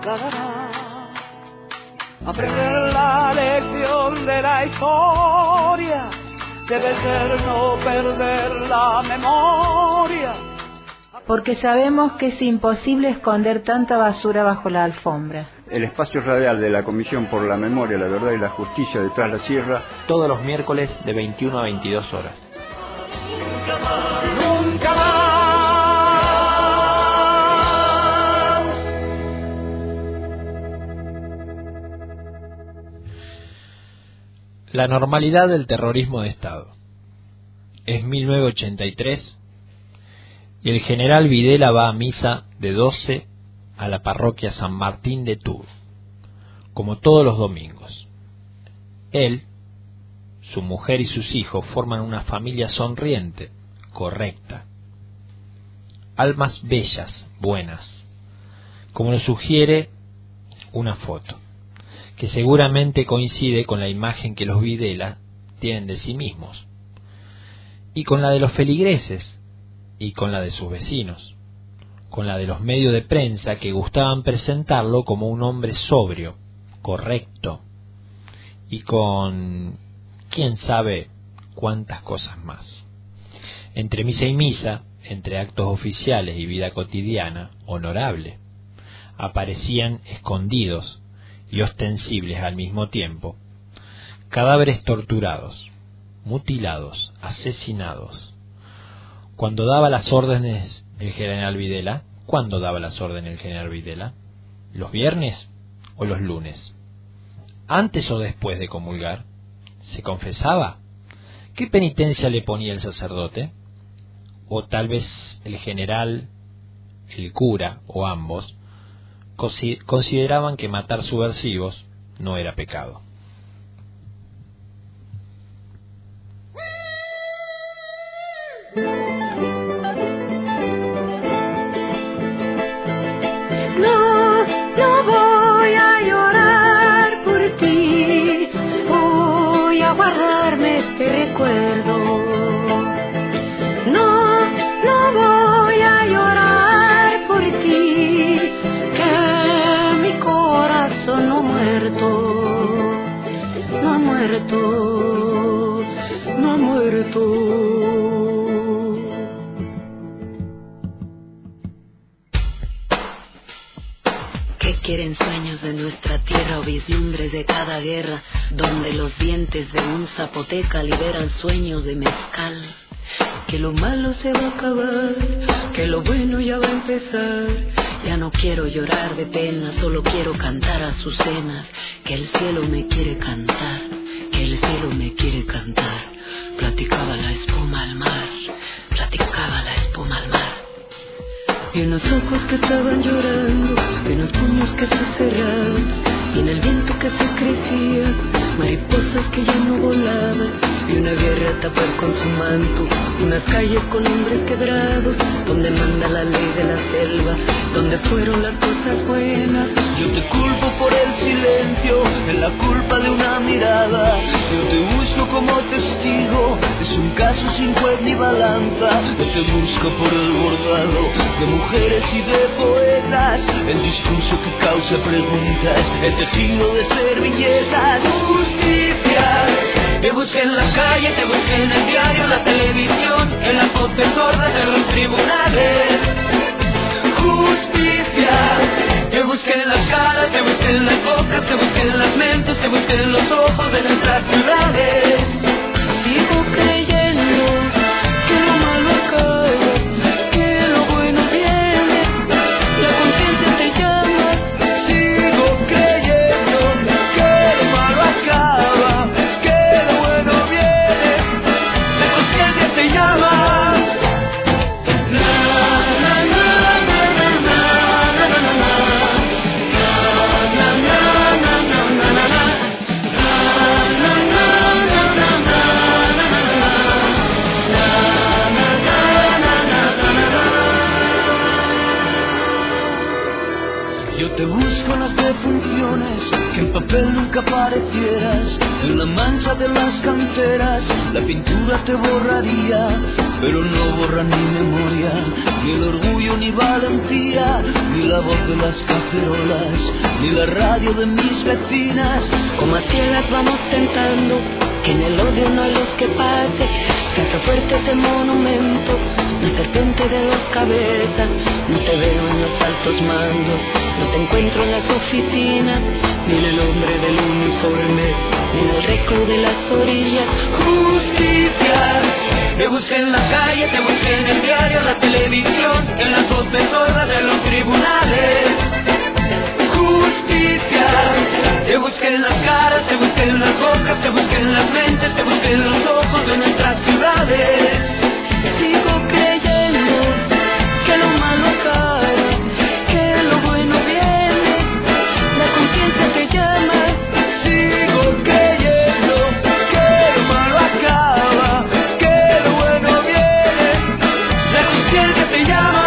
dará. Aprender la lección de la historia debe ser no perder la memoria. Porque sabemos que es imposible esconder tanta basura bajo la alfombra. El espacio radial de la Comisión por la Memoria, la Verdad y la Justicia de Tras la Sierra, todos los miércoles de 21 a 22 horas. Nunca más, nunca más. La normalidad del terrorismo de Estado. Es 1983 y el general Videla va a misa de 12 a la parroquia San Martín de Tours, como todos los domingos. Él, su mujer y sus hijos forman una familia sonriente, correcta. Almas bellas, buenas, como lo sugiere una foto, que seguramente coincide con la imagen que los Videla tienen de sí mismos, y con la de los feligreses, y con la de sus vecinos, con la de los medios de prensa que gustaban presentarlo como un hombre sobrio, correcto, y con quién sabe cuántas cosas más. Entre misa y misa, entre actos oficiales y vida cotidiana, honorable, aparecían escondidos y ostensibles al mismo tiempo, cadáveres torturados, mutilados, asesinados. Cuando daba las órdenes el general Videla, ¿cuándo daba las órdenes el general Videla? ¿Los viernes o los lunes? ¿Antes o después de comulgar? ¿Se confesaba? ¿Qué penitencia le ponía el sacerdote? O tal vez el general, el cura o ambos consideraban que matar subversivos no era pecado. No voy a llorar por ti, voy a guardarme este recuerdo. No voy a llorar por ti, que mi corazón no ha muerto, no ha muerto, no ha muerto. Quieren sueños de nuestra tierra o vislumbres de cada guerra, donde los dientes de un zapoteca liberan sueños de mezcal. Que lo malo se va a acabar, que lo bueno ya va a empezar. Ya no quiero llorar de pena, solo quiero cantar azucenas. Que el cielo me quiere cantar, que el cielo me quiere cantar. Platicaba la espuma al mar, platicaba la espuma al mar. Y unos ojos que estaban llorando, y unos puños que se cerraban, y en el viento que se crecía, mariposas que ya no volaban, y una guerra a tapar con su manto, unas calles con hombres quebrados, donde manda la ley de la selva, donde fueron las cosas buenas. Yo te culpo por el silencio, en la culpa de una mirada. Yo te busco como testigo, es un caso sin juez ni balanza. Yo te busco por el bordado de mujeres y de poetas, el discurso que causa preguntas, el tejido de servilletas. Justicia, te busqué en la calle, te busqué en el diario, en la televisión, en las voces sordas de los tribunales. Justicia, te busqué en las caras, te busqué en las bocas, te busqué en las mentes, te busqué en los ojos de nuestras ciudades. Sigo creyendo que lo malo acaba, que lo bueno viene, la conciencia te llama. Sigo creyendo que lo malo acaba, que lo bueno viene, la conciencia te llama. Yo te busco en las defunciones, que en papel nunca aparecieras. En la mancha de las canteras, la pintura te borraría, pero no borra ni memoria, ni el orgullo ni valentía, ni la voz de las cacerolas, ni la radio de mis vecinas. Como a ciegas vamos tentando, que en el odio no hay luz que pase. Casa fuerte es el monumento, la serpiente de dos cabezas. No te veo en los altos mandos, no te encuentro en las oficinas, ni en el hombre del uniforme, ni en el reclo de las orillas. Justicia, te busqué en la calle, te busqué en el diario, en la televisión, en las voces sordas de los tribunales. Justicia, te busqué en las caras, te busqué en las bocas, te busqué en las mentes, te busqué en los ojos de nuestras ciudades. Sigo creyendo que lo malo acaba, que lo bueno viene, la conciencia te llama. Sigo creyendo que lo malo acaba, que lo bueno viene, la conciencia te llama.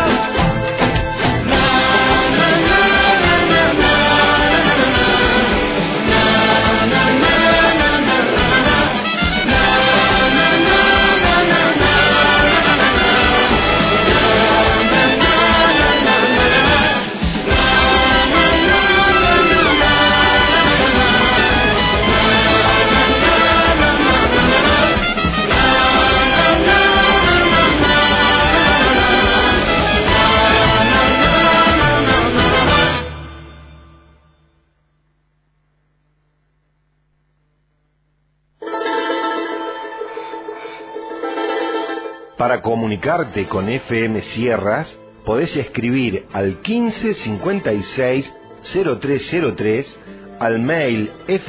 Para comunicarte con FM Sierras, podés escribir al 15 56 0303, al mail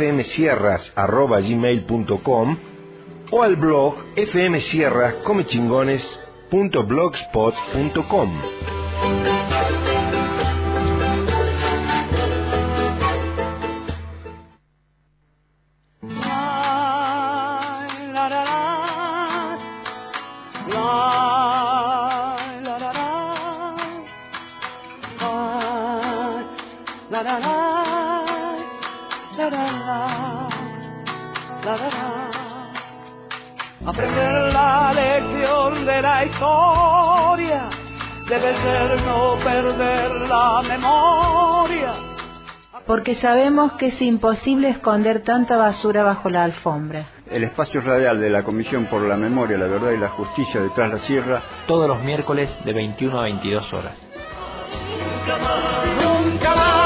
fmsierras@gmail.com o al blog fmsierrascomechingones.blogspot.com. Aprender la lección de la historia debe ser no perder la memoria. Porque sabemos que es imposible esconder tanta basura bajo la alfombra. El espacio radial de la Comisión por la Memoria, la Verdad y la Justicia de Tras la Sierra, todos los miércoles de 21 a 22 horas. Nunca más, nunca más.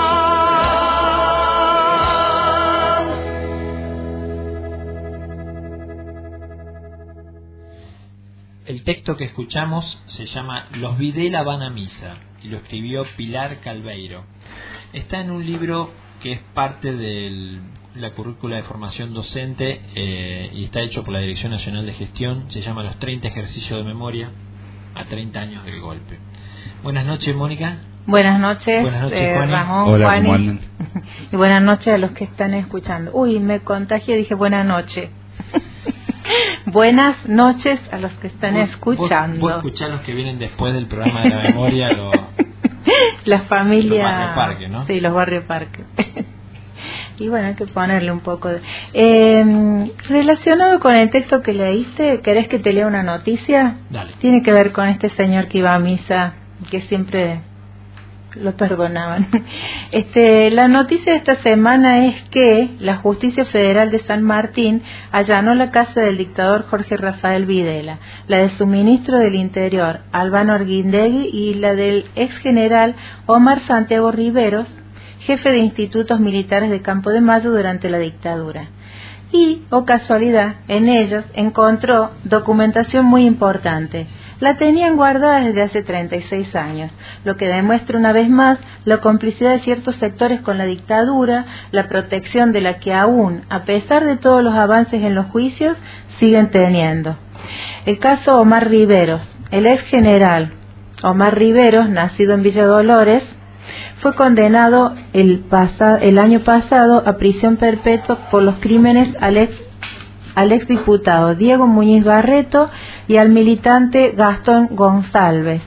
El texto que escuchamos se llama Los Videla van a misa y lo escribió Pilar Calveiro. Está en un libro que es parte de la currícula de formación docente y está hecho por la Dirección Nacional de Gestión. Se llama Los 30 ejercicios de memoria a 30 años del golpe. Buenas noches, Mónica. Buenas noches, Juani. Ramón. Hola, Juani. ¿cómo andan? Y buenas noches a los que están escuchando. Uy, me contagié, dije buenas noches. Buenas noches a los que están escuchando. Vos escuchás los que vienen después del programa de la memoria, la familia. Los Barrio Parque, ¿no? Sí, los Barrio Parque. Y bueno, hay que ponerle un poco de... relacionado con el texto que leíste, ¿querés que te lea una noticia? Dale. Tiene que ver con este señor que iba a misa, que siempre lo perdonaban. La noticia de esta semana es que la Justicia Federal de San Martín allanó la casa del dictador Jorge Rafael Videla, la de su ministro del Interior, Albano Arguindegui, y la del ex general Omar Santiago Riveros, jefe de institutos militares de Campo de Mayo durante la dictadura. Y, casualidad, en ellos encontró documentación muy importante. La tenían guardada desde hace 36 años, lo que demuestra una vez más la complicidad de ciertos sectores con la dictadura, la protección de la que aún, a pesar de todos los avances en los juicios, siguen teniendo. El caso Omar Riveros. El ex general Omar Riveros, nacido en Villa Dolores, fue condenado el año pasado a prisión perpetua por los crímenes al ex diputado Diego Muñiz Barreto y al militante Gastón González.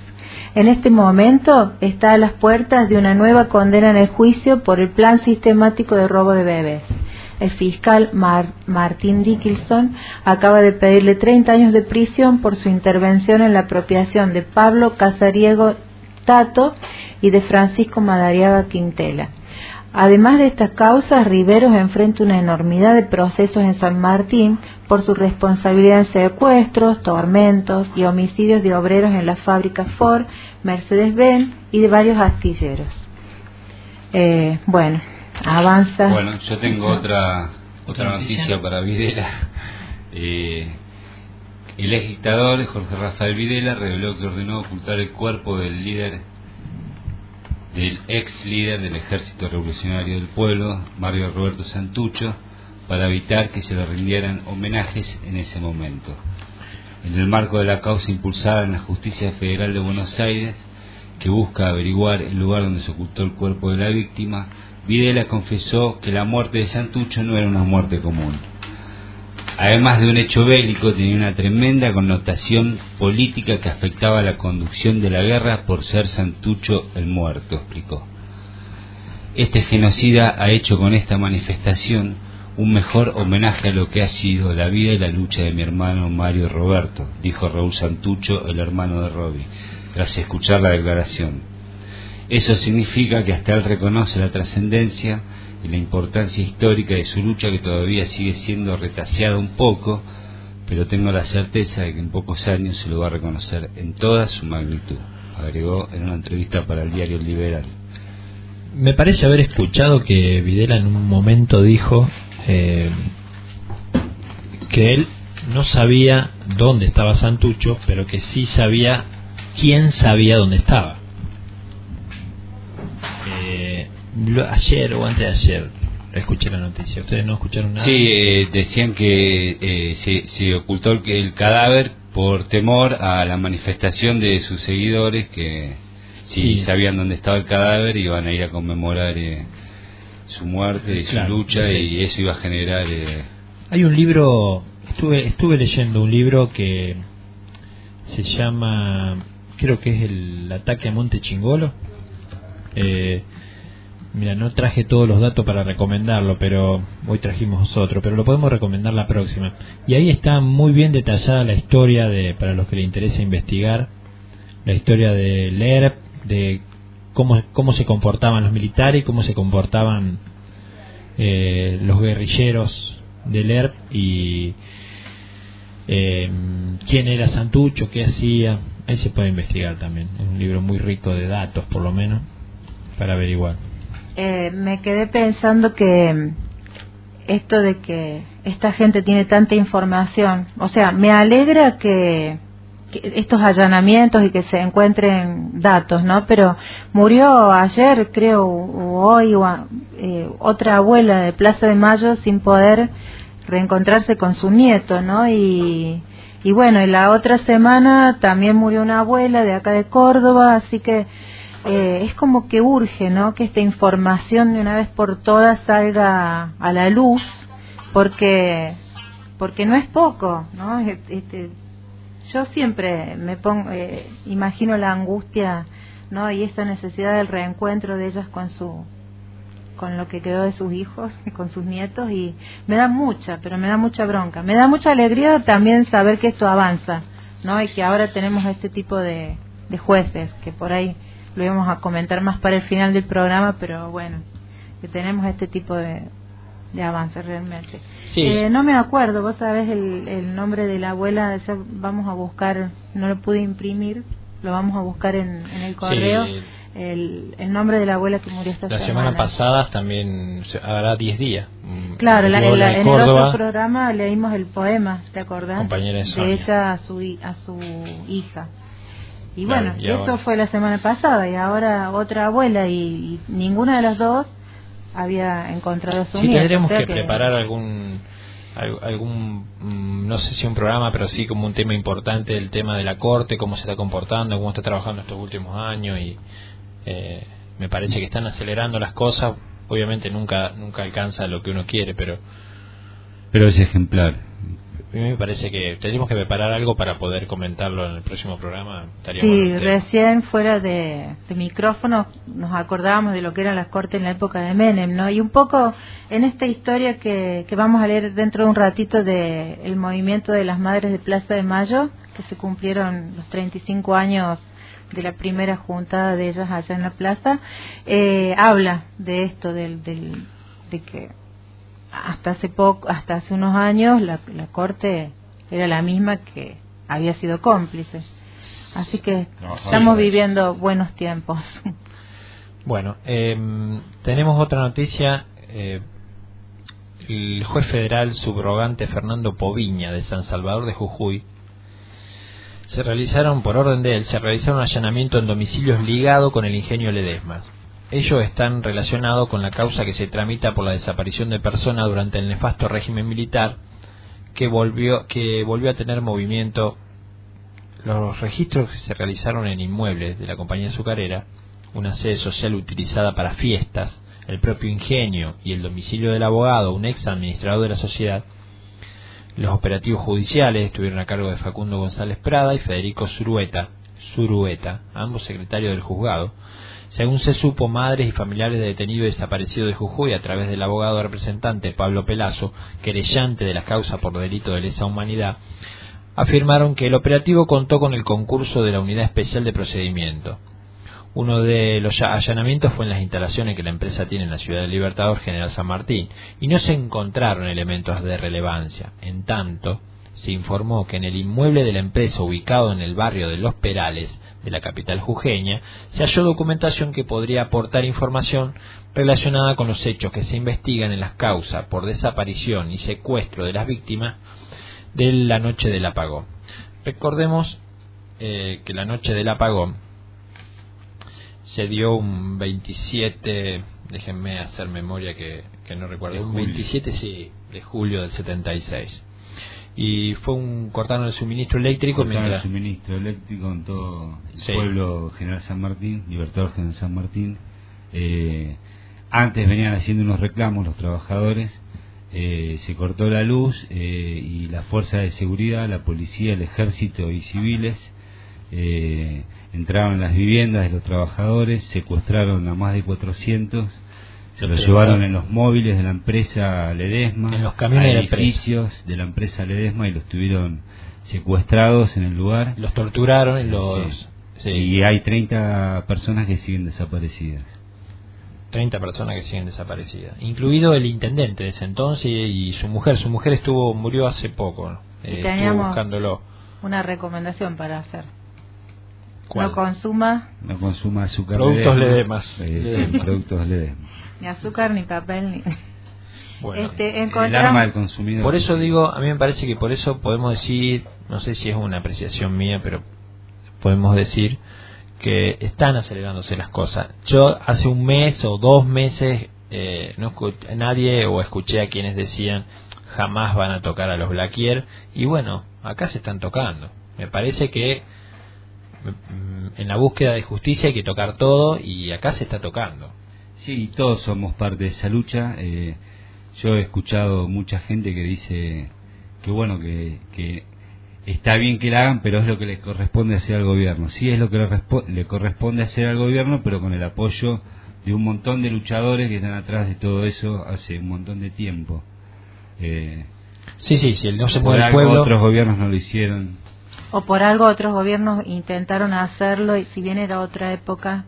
En este momento está a las puertas de una nueva condena en el juicio por el plan sistemático de robo de bebés. El fiscal Martin Dickinson acaba de pedirle 30 años de prisión por su intervención en la apropiación de Pablo Casariego Tato y de Francisco Madariaga Quintela. Además de estas causas, Riveros enfrenta una enormidad de procesos en San Martín por su responsabilidad en secuestros, tormentos y homicidios de obreros en las fábricas Ford, Mercedes-Benz y de varios astilleros. Bueno, avanza. Bueno, yo tengo otra noticia para Videla. El ex dictador Jorge Rafael Videla reveló que ordenó ocultar el cuerpo del ex líder del Ejército Revolucionario del Pueblo, Mario Roberto Santucho, para evitar que se le rindieran homenajes en ese momento. En el marco de la causa impulsada en la Justicia Federal de Buenos Aires, que busca averiguar el lugar donde se ocultó el cuerpo de la víctima, Videla confesó que la muerte de Santucho no era una muerte común. Además de un hecho bélico, tenía una tremenda connotación política que afectaba la conducción de la guerra por ser Santucho el muerto, explicó. Este genocida ha hecho con esta manifestación un mejor homenaje a lo que ha sido la vida y la lucha de mi hermano Mario Roberto, dijo Raúl Santucho, el hermano de Robbie, tras escuchar la declaración. Eso significa que hasta él reconoce la trascendencia y la importancia histórica de su lucha, que todavía sigue siendo retaseada un poco, pero tengo la certeza de que en pocos años se lo va a reconocer en toda su magnitud, agregó en una entrevista para el diario El Liberal. Me parece haber escuchado que Videla en un momento dijo que él no sabía dónde estaba Santucho, pero que sí sabía quién sabía dónde estaba. Ayer o antes de ayer escuché la noticia. ¿Ustedes no escucharon nada? Sí, decían que se ocultó el cadáver por temor a la manifestación de sus seguidores, que si sabían dónde estaba el cadáver iban a ir a conmemorar su muerte y su lucha, y eso iba a generar... Hay un libro, estuve leyendo un libro que se llama, creo que es El ataque a Monte Chingolo. Mira, no traje todos los datos para recomendarlo, pero hoy trajimos otro, pero lo podemos recomendar la próxima. Y ahí está muy bien detallada la historia para los que les interesa investigar, la historia del ERP, de cómo se comportaban los militares, cómo se comportaban los guerrilleros del ERP, y quién era Santucho, qué hacía. Ahí se puede investigar también. Es un libro muy rico de datos, por lo menos, para averiguar. Me quedé pensando que esto de que esta gente tiene tanta información, o sea, me alegra que estos allanamientos y que se encuentren datos, ¿no? Pero murió ayer, creo, o hoy, otra abuela de Plaza de Mayo sin poder reencontrarse con su nieto, ¿no? Y bueno, y la otra semana también murió una abuela de acá de Córdoba, así que es como que urge, ¿no?, que esta información de una vez por todas salga a la luz, porque no es poco, ¿no? Yo siempre me pongo, imagino la angustia, ¿no?, y esta necesidad del reencuentro de ellas con lo que quedó de sus hijos, con sus nietos, y me da mucha bronca. Me da mucha alegría también saber que esto avanza, ¿no?, y que ahora tenemos este tipo de jueces, que por ahí lo íbamos a comentar más para el final del programa, pero bueno, que tenemos este tipo de avance realmente. Sí. No me acuerdo, vos sabés el nombre de la abuela, ya vamos a buscar, no lo pude imprimir, lo vamos a buscar en el correo. Sí. El nombre de la abuela que murió esta semana. La semana pasada también hará 10 días. Claro, en el Córdoba, otro programa leímos el poema, ¿te acordás? Compañera de ella a su hija. Y claro, bueno, y eso ahora fue la semana pasada, y ahora otra abuela, y ninguna de las dos había encontrado a su nieto. Sí, tendremos que preparar algún no sé si un programa, pero sí como un tema importante, el tema de la corte, cómo se está comportando, cómo está trabajando estos últimos años, y me parece que están acelerando las cosas. Obviamente nunca alcanza lo que uno quiere, pero es ejemplar. A mí me parece que tenemos que preparar algo para poder comentarlo en el próximo programa. Estaría Sí, bueno recién fuera de micrófono nos acordábamos de lo que eran las cortes en la época de Menem, ¿no? Y un poco en esta historia que vamos a leer dentro de un ratito de el movimiento de las Madres de Plaza de Mayo, que se cumplieron los 35 años de la primera juntada de ellas allá en la plaza, habla de esto, de que hasta hace unos años la corte era la misma que había sido cómplice, así que estamos viviendo buenos tiempos. Bueno, tenemos otra noticia. El juez federal subrogante Fernando Poviña de San Salvador de Jujuy por orden de él, se realizaron allanamientos en domicilios ligados con el ingenio Ledesma. Ellos están relacionados con la causa que se tramita por la desaparición de personas durante el nefasto régimen militar que volvió a tener movimiento. Los registros que se realizaron en inmuebles de la compañía azucarera, una sede social utilizada para fiestas, el propio ingenio y el domicilio del abogado, un ex administrador de la sociedad. Los operativos judiciales estuvieron a cargo de Facundo González Prada y Federico Zurueta, ambos secretarios del juzgado. Según se supo, madres y familiares de detenidos desaparecidos de Jujuy, a través del abogado representante Pablo Pelazo, querellante de la causa por delito de lesa humanidad, afirmaron que el operativo contó con el concurso de la Unidad Especial de Procedimiento. Uno de los allanamientos fue en las instalaciones que la empresa tiene en la ciudad del Libertador, General San Martín, y no se encontraron elementos de relevancia. En tanto, se informó que en el inmueble de la empresa, ubicado en el barrio de Los Perales de la capital jujeña, se halló documentación que podría aportar información relacionada con los hechos que se investigan en las causas por desaparición y secuestro de las víctimas de la noche del apagón. Recordemos que la noche del apagón se dio un 27, déjenme hacer memoria que no recuerdo, un 27 de julio del 76. Y cortaron el suministro eléctrico. El suministro eléctrico en todo el pueblo General San Martín, Libertador General San Martín. Antes venían haciendo unos reclamos los trabajadores, se cortó la luz y la fuerza de seguridad, la policía, el ejército y civiles entraron en las viviendas de los trabajadores, secuestraron a más de 400, se los llevaron en los móviles de la empresa Ledesma, en los camiones a edificios de la empresa Ledesma, y los tuvieron secuestrados en el lugar. Los torturaron y hay 30 personas que siguen desaparecidas. 30 personas que siguen desaparecidas, incluido el intendente de ese entonces y su mujer. Su mujer murió hace poco, ¿no? Estuvo buscándolo. Una recomendación para hacer. ¿Cuál? No consuma azúcar. Productos Ledesma. Productos Ledesma. Ni azúcar, ni papel, ni... Bueno, el arma del consumidor. Por eso digo, a mí me parece que por eso podemos decir, no sé si es una apreciación mía, pero podemos decir que están acelerándose las cosas. Yo hace un mes o 2 meses no escuché a nadie, o escuché a quienes decían jamás van a tocar a los Blaquier, y bueno, acá se están tocando. Me parece que en la búsqueda de justicia hay que tocar todo, y acá se está tocando. Sí, todos somos parte de esa lucha. Yo he escuchado mucha gente que dice que bueno, que está bien que la hagan, pero es lo que le corresponde hacer al gobierno. Sí, es lo que le corresponde hacer al gobierno, pero con el apoyo de un montón de luchadores que están atrás de todo eso hace un montón de tiempo. Sí, si no se mueve el pueblo, otros gobiernos no lo hicieron. O por algo otros gobiernos intentaron hacerlo, y si bien era otra época,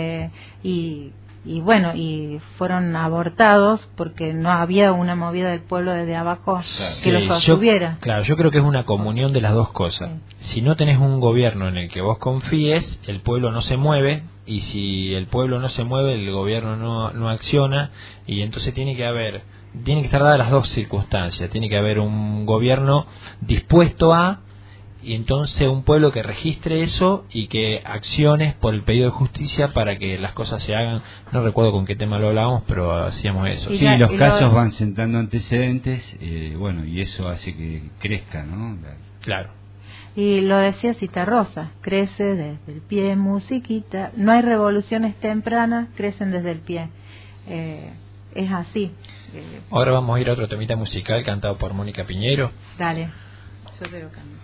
y bueno, y fueron abortados porque no había una movida del pueblo desde abajo que los sostuviera. Yo creo que es una comunión de las dos cosas. Sí. Si no tenés un gobierno en el que vos confíes, el pueblo no se mueve, y si el pueblo no se mueve, el gobierno no acciona, y entonces tiene que estar dadas las dos circunstancias. Tiene que haber un gobierno dispuesto y entonces un pueblo que registre eso y que acciones por el pedido de justicia para que las cosas se hagan. No recuerdo con qué tema lo hablábamos, pero hacíamos eso. Sí, los casos van sentando antecedentes, bueno, y eso hace que crezca, ¿no? Claro. Y lo decía Citarrosa, crece desde el pie, musiquita. No hay revoluciones tempranas, crecen desde el pie. Es así. Ahora vamos a ir a otro temita musical cantado por Mónica Piñeiro. Dale. Yo veo camino.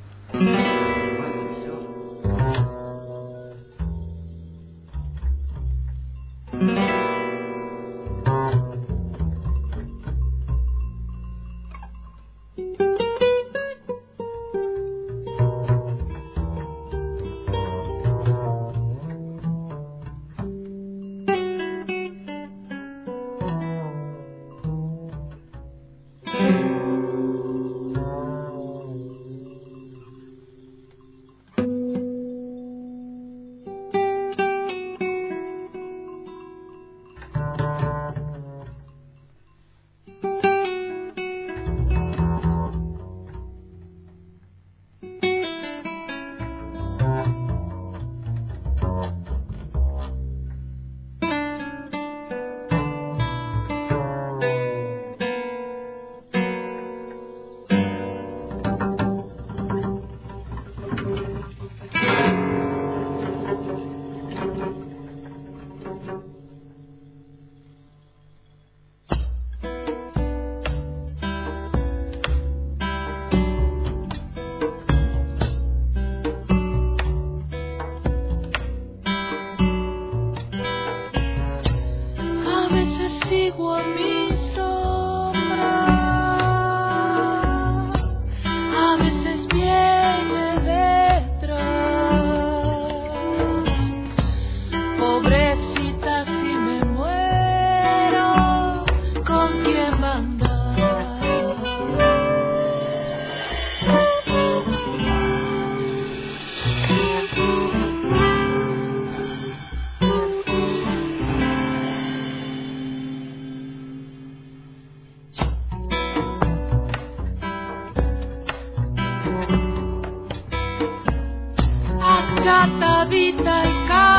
Achatadita y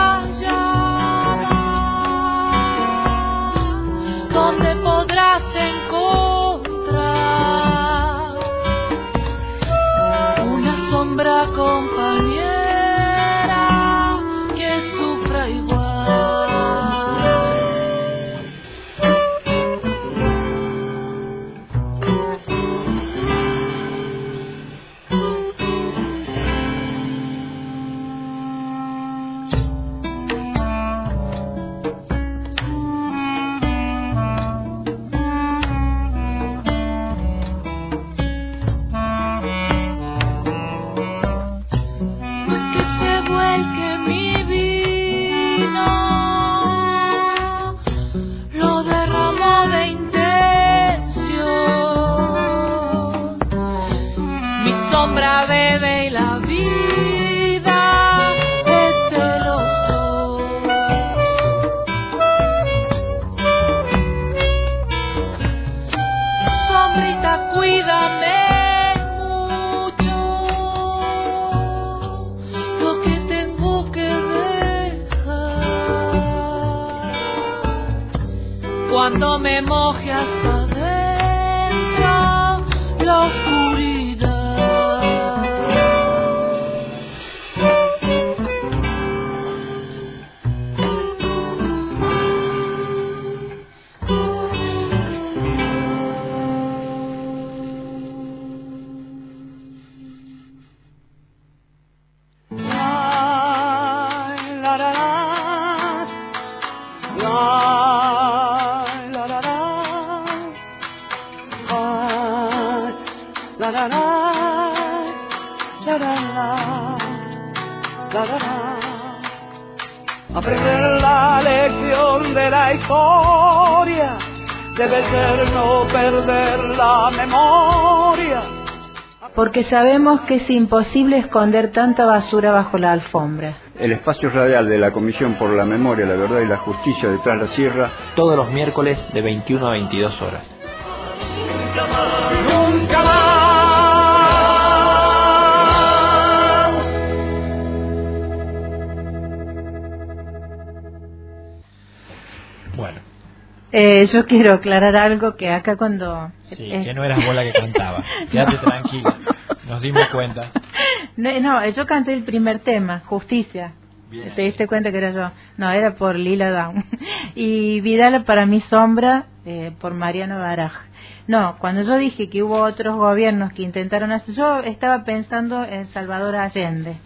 callada, donde podrás encontrar una sombra compañera que sufra igual. Cuando me moje hasta adentro la oscuridad. Aprender la lección de la historia debe ser no perder la memoria. Porque sabemos que es imposible esconder tanta basura bajo la alfombra. El espacio radial de la Comisión por la Memoria, la Verdad y la Justicia de Tras la Sierra, todos los miércoles de 21 a 22 horas. Nunca más. Bueno. Yo quiero aclarar algo que acá cuando... Sí, que no eras vos la que cantaba. Quédate tranquila, nos dimos cuenta. No, yo canté el primer tema, Justicia. Bien. ¿Te diste cuenta que era yo? No, era por Lila Down. Y Vidal para mi sombra, por Mariano Baraj. No, cuando yo dije que hubo otros gobiernos que intentaron hacer, yo estaba pensando en Salvador Allende.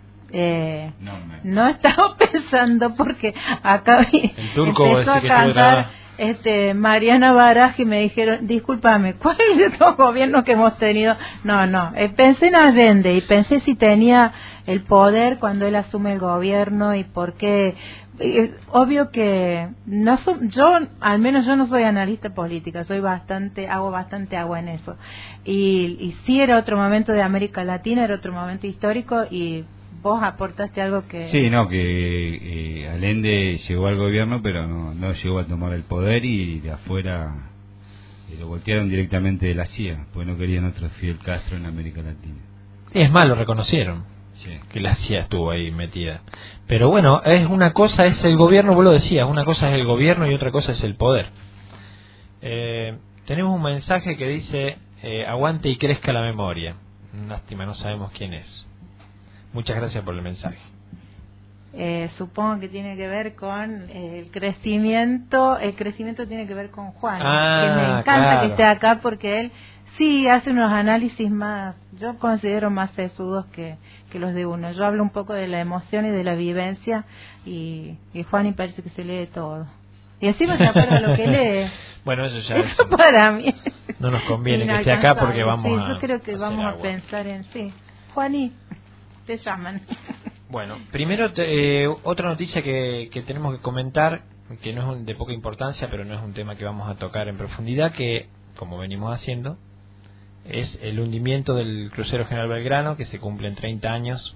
No estaba pensando porque acá empezó a cantar Mariana Baraj y me dijeron, discúlpame, ¿cuál es el otro gobierno que hemos tenido? No, pensé en Allende y pensé si tenía el poder cuando él asume el gobierno y por qué. Obvio que yo al menos yo no soy analista política, hago bastante agua en eso y sí era otro momento de América Latina, era otro momento histórico y vos aportaste algo que... Sí, que Allende llegó al gobierno pero no llegó a tomar el poder y de afuera lo voltearon directamente de la CIA, porque no querían otro Fidel Castro en América Latina. Sí, es más, lo reconocieron, sí, que la CIA estuvo ahí metida. Pero bueno, una cosa es el gobierno, vos lo decías, una cosa es el gobierno y otra cosa es el poder. Tenemos un mensaje que dice, aguante y crezca la memoria. Lástima, no sabemos quién es. Muchas gracias por el mensaje. Supongo que tiene que ver con el crecimiento. El crecimiento tiene que ver con Juan, que me encanta que esté acá porque él sí hace unos análisis más, yo considero más sesudos que los de uno. Yo hablo un poco de la emoción y de la vivencia y Juan parece que se lee todo. Y encima se acuerda lo que lee. Bueno, eso para mí no nos conviene que esté acá porque vamos yo creo que vamos a pensar en Juaní, te llaman. Bueno, primero otra noticia que tenemos que comentar, que no es de poca importancia, pero no es un tema que vamos a tocar en profundidad, que como venimos haciendo, es el hundimiento del crucero General Belgrano, que se cumplen 30 años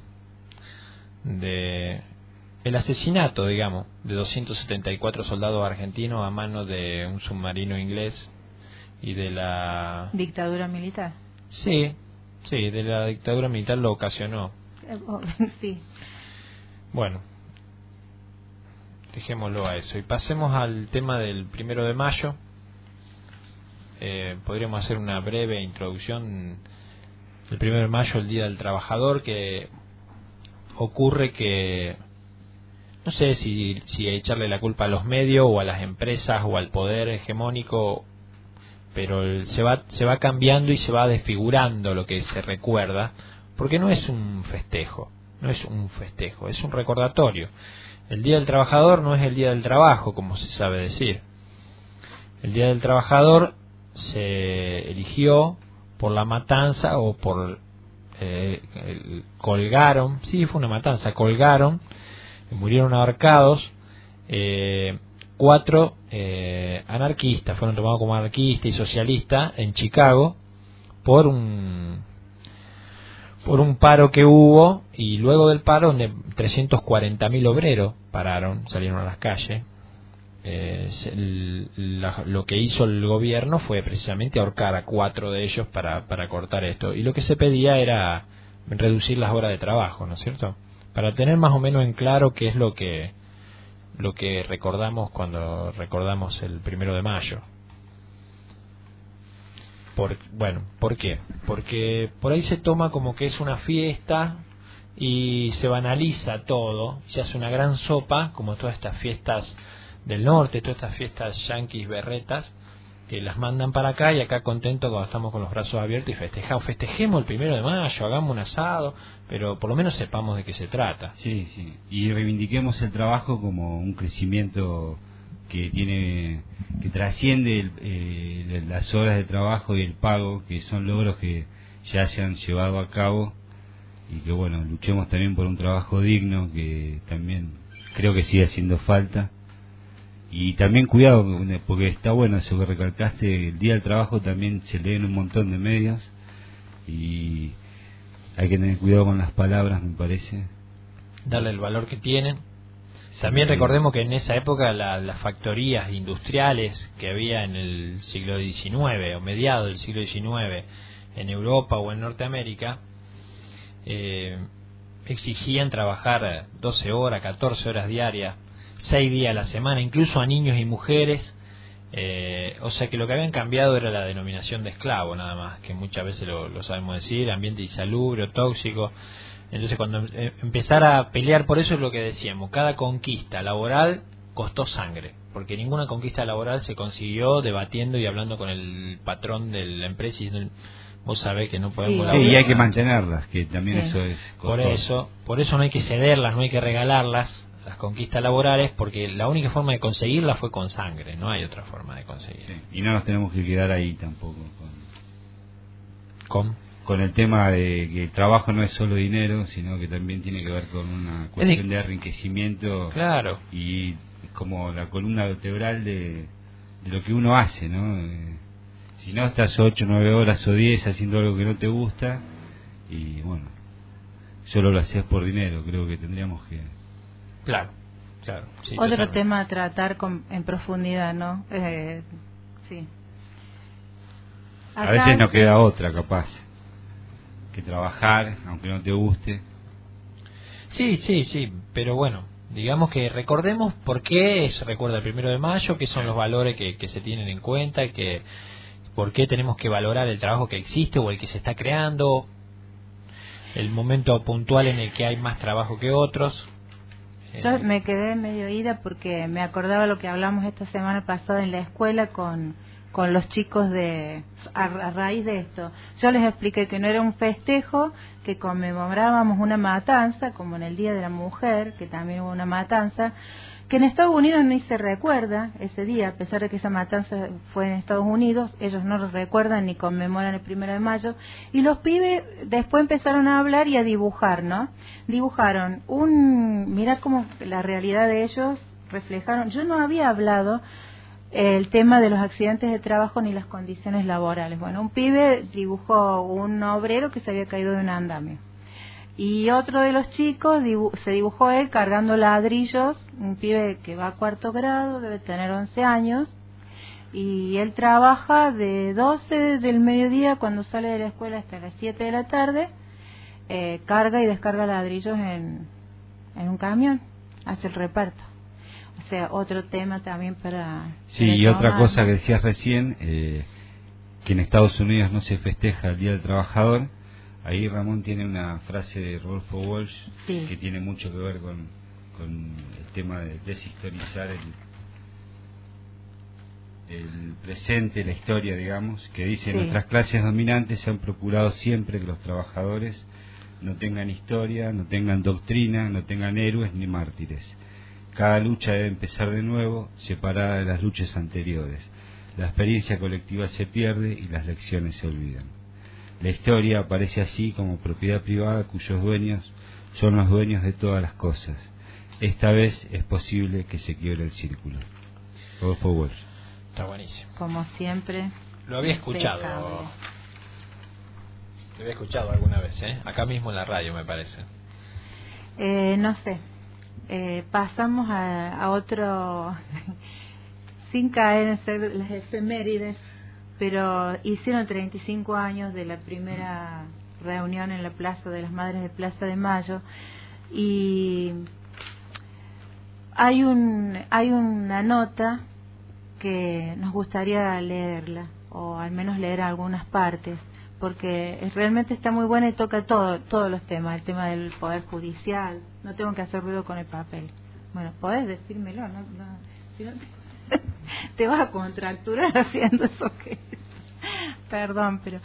de el asesinato, digamos, de 274 soldados argentinos a manos de un submarino inglés y de la... ¿Dictadura militar? Sí, de la dictadura militar lo ocasionó. Sí. Bueno, dejémoslo a eso y pasemos al tema del 1 de mayo. Podríamos hacer una breve introducción. El 1 de mayo, el Día del Trabajador, que ocurre que no sé si echarle la culpa a los medios o a las empresas o al poder hegemónico, pero se va cambiando y se va desfigurando lo que se recuerda, porque no es un festejo, es un recordatorio. El Día del Trabajador no es el Día del Trabajo, como se sabe decir. El Día del Trabajador se eligió por la matanza o por colgaron, sí, fue una matanza, colgaron, murieron ahorcados 4 anarquistas, fueron tomados como anarquistas y socialistas en Chicago por un paro que hubo, y luego del paro 340.000 obreros salieron a las calles. Lo que hizo el gobierno fue precisamente ahorcar a 4 de ellos para cortar esto, y lo que se pedía era reducir las horas de trabajo, ¿no es cierto? Para tener más o menos en claro qué es lo que recordamos cuando recordamos el 1 de mayo. ¿Por qué? Porque por ahí se toma como que es una fiesta y se banaliza todo, se hace una gran sopa, como todas estas fiestas del norte, todas estas fiestas yanquis berretas, que las mandan para acá, y acá contentos cuando estamos con los brazos abiertos y festejemos el 1 de mayo, hagamos un asado, pero por lo menos sepamos de qué se trata. Sí, y reivindiquemos el trabajo como un crecimiento que trasciende las horas de trabajo y el pago, que son logros que ya se han llevado a cabo, y que bueno, luchemos también por un trabajo digno, que también creo que sigue haciendo falta. Y también cuidado, porque está bueno eso que recalcaste, el Día del Trabajo también se lee en un montón de medios y hay que tener cuidado con las palabras, me parece. Darle el valor que tienen. También recordemos que en esa época las factorías industriales que había en el siglo XIX o mediados del siglo XIX en Europa o en Norteamérica exigían trabajar 12 horas, 14 horas diarias, 6 días a la semana, incluso a niños y mujeres. O sea que lo que habían cambiado era la denominación de esclavo, nada más, que muchas veces lo sabemos decir, ambiente insalubre o tóxico. Entonces cuando empezar a pelear por eso, es lo que decíamos, cada conquista laboral costó sangre, porque ninguna conquista laboral se consiguió debatiendo y hablando con el patrón de la empresa y diciendo, vos sabés que no podemos... Sí, y hay que mantenerlas, que también eso es costoso. Por eso no hay que cederlas, no hay que regalarlas, las conquistas laborales, porque la única forma de conseguirlas fue con sangre, no hay otra forma de conseguir. Sí, y no nos tenemos que quedar ahí tampoco con el tema de que el trabajo no es solo dinero, sino que también tiene que ver con una cuestión de enriquecimiento. Claro. Y es como la columna vertebral de lo que uno hace, ¿no? Si no, estás 8, 9 horas o 10 haciendo algo que no te gusta y bueno, solo lo haces por dinero. Creo que tendríamos que... Claro. Sí, otro totalmente. tema a tratar en profundidad, ¿no? Sí. A veces no queda otra, capaz, que trabajar, aunque no te guste. Sí, pero bueno, digamos que recordemos por qué se recuerda el 1 de mayo, qué son los valores que se tienen en cuenta, que por qué tenemos que valorar el trabajo que existe o el que se está creando, el momento puntual en el que hay más trabajo que otros. Yo me quedé medio ida porque me acordaba lo que hablamos esta semana pasada en la escuela con los chicos a raíz de esto. Yo les expliqué que no era un festejo, que conmemorábamos una matanza, como en el Día de la Mujer, que también hubo una matanza, que en Estados Unidos ni se recuerda ese día, a pesar de que esa matanza fue en Estados Unidos, ellos no lo recuerdan ni conmemoran el 1 de mayo, y los pibes después empezaron a hablar y a dibujar, ¿no? Dibujaron mirá cómo la realidad de ellos reflejaron. Yo no había hablado el tema de los accidentes de trabajo ni las condiciones laborales. Bueno, un pibe dibujó un obrero que se había caído de un andamio. Y otro de los chicos se dibujó él cargando ladrillos, un pibe que va a 4º grado, debe tener 11 años, y él trabaja de 12 del mediodía cuando sale de la escuela hasta las 7 de la tarde, carga y descarga ladrillos en un camión, hace el reparto. O sea, otro tema también para... Sí, y otra cosa que decías recién, que en Estados Unidos no se festeja el Día del Trabajador. Ahí Ramón tiene una frase de Rodolfo Walsh que tiene mucho que ver con el tema de deshistorizar el presente, la historia, digamos, que dice: nuestras clases dominantes han procurado siempre que los trabajadores no tengan historia, no tengan doctrina, no tengan héroes ni mártires. Cada lucha debe empezar de nuevo, separada de las luchas anteriores. La experiencia colectiva se pierde y las lecciones se olvidan. La historia aparece así como propiedad privada cuyos dueños son los dueños de todas las cosas. Esta vez es posible que se quiebre el círculo. Rodolfo Walsh. Está buenísimo. Como siempre. Lo había escuchado. Lo había escuchado alguna vez, acá mismo en la radio, me parece. No sé. Pasamos a otro, sin caer en ser las efemérides, pero hicieron 35 años de la primera reunión en la Plaza de las Madres de Plaza de Mayo, y hay una nota que nos gustaría leerla, o al menos leer algunas partes, porque realmente está muy buena y toca todos los temas, el tema del poder judicial. No tengo que hacer ruido con el papel. Bueno, podés decírmelo, no si no te vas a contracturar haciendo eso que... Perdón, pero...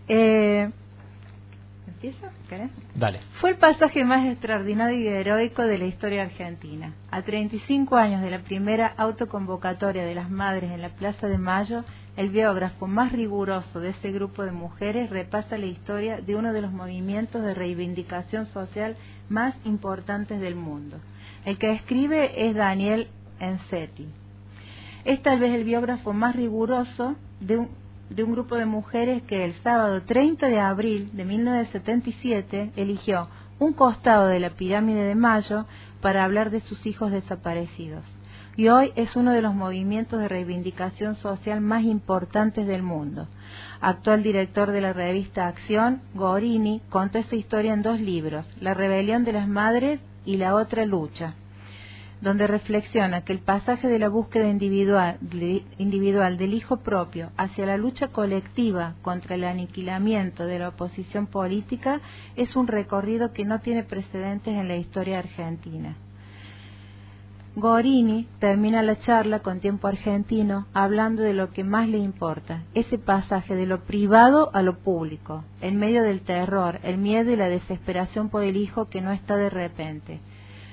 ¿Empiezo? ¿Querés? Dale. Fue el pasaje más extraordinario y heroico de la historia argentina. A 35 años de la primera autoconvocatoria de las madres en la Plaza de Mayo, el biógrafo más riguroso de ese grupo de mujeres repasa la historia de uno de los movimientos de reivindicación social más importantes del mundo. El que escribe es Daniel Enzetti. Es tal vez el biógrafo más riguroso de un grupo de mujeres que el sábado 30 de abril de 1977 eligió un costado de la pirámide de Mayo para hablar de sus hijos desaparecidos. Y hoy es uno de los movimientos de reivindicación social más importantes del mundo. Actual director de la revista Acción, Gorini contó esa historia en 2 libros, La rebelión de las madres y La otra lucha, donde reflexiona que el pasaje de la búsqueda individual del hijo propio hacia la lucha colectiva contra el aniquilamiento de la oposición política es un recorrido que no tiene precedentes en la historia argentina. Gorini termina la charla con Tiempo Argentino hablando de lo que más le importa, ese pasaje de lo privado a lo público, en medio del terror, el miedo y la desesperación por el hijo que no está de repente.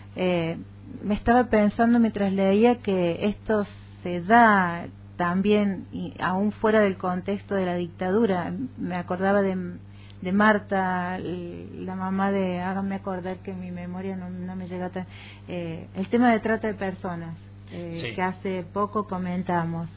Me estaba pensando mientras leía que esto se da también, aún fuera del contexto de la dictadura. Me acordaba de Marta, la mamá de, háganme acordar que mi memoria no me llega tan, el tema de trata de personas, sí, que hace poco comentamos.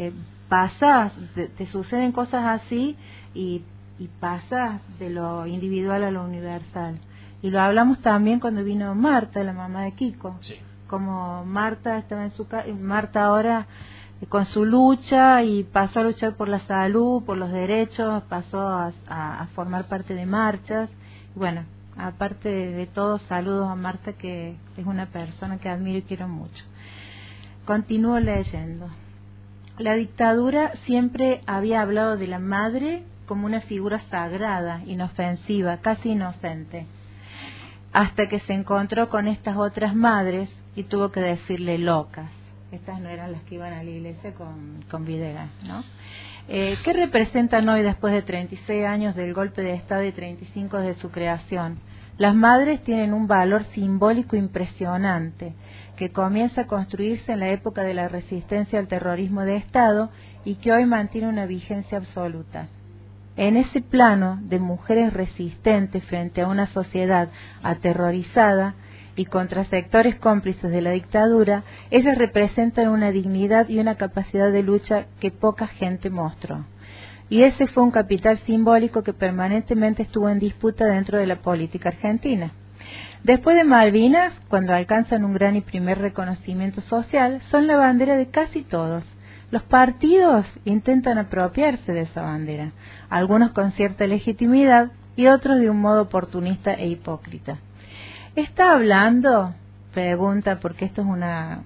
Pasas, te suceden cosas así y pasas de lo individual a lo universal. Y lo hablamos también cuando vino Marta, la mamá de Kiko. Sí. Como Marta estaba en su casa, Marta ahora con su lucha y pasó a luchar por la salud, por los derechos, pasó a formar parte de marchas. Bueno, aparte de todo, saludos a Marta, que es una persona que admiro y quiero mucho. Continúo leyendo. La dictadura siempre había hablado de la madre como una figura sagrada, inofensiva, casi inocente, hasta que se encontró con estas otras madres y tuvo que decirle locas. Estas no eran las que iban a la iglesia con Videgain, ¿no? ¿Qué representan hoy después de 36 años del golpe de Estado y 35 de su creación? Las madres tienen un valor simbólico impresionante que comienza a construirse en la época de la resistencia al terrorismo de Estado y que hoy mantiene una vigencia absoluta. En ese plano de mujeres resistentes frente a una sociedad aterrorizada y contra sectores cómplices de la dictadura, ellas representan una dignidad y una capacidad de lucha que poca gente mostró. Y ese fue un capital simbólico que permanentemente estuvo en disputa dentro de la política argentina. Después de Malvinas, cuando alcanzan un gran y primer reconocimiento social, son la bandera de casi todos. Los partidos intentan apropiarse de esa bandera, algunos con cierta legitimidad y otros de un modo oportunista e hipócrita. ¿Está hablando? Pregunta, porque esto es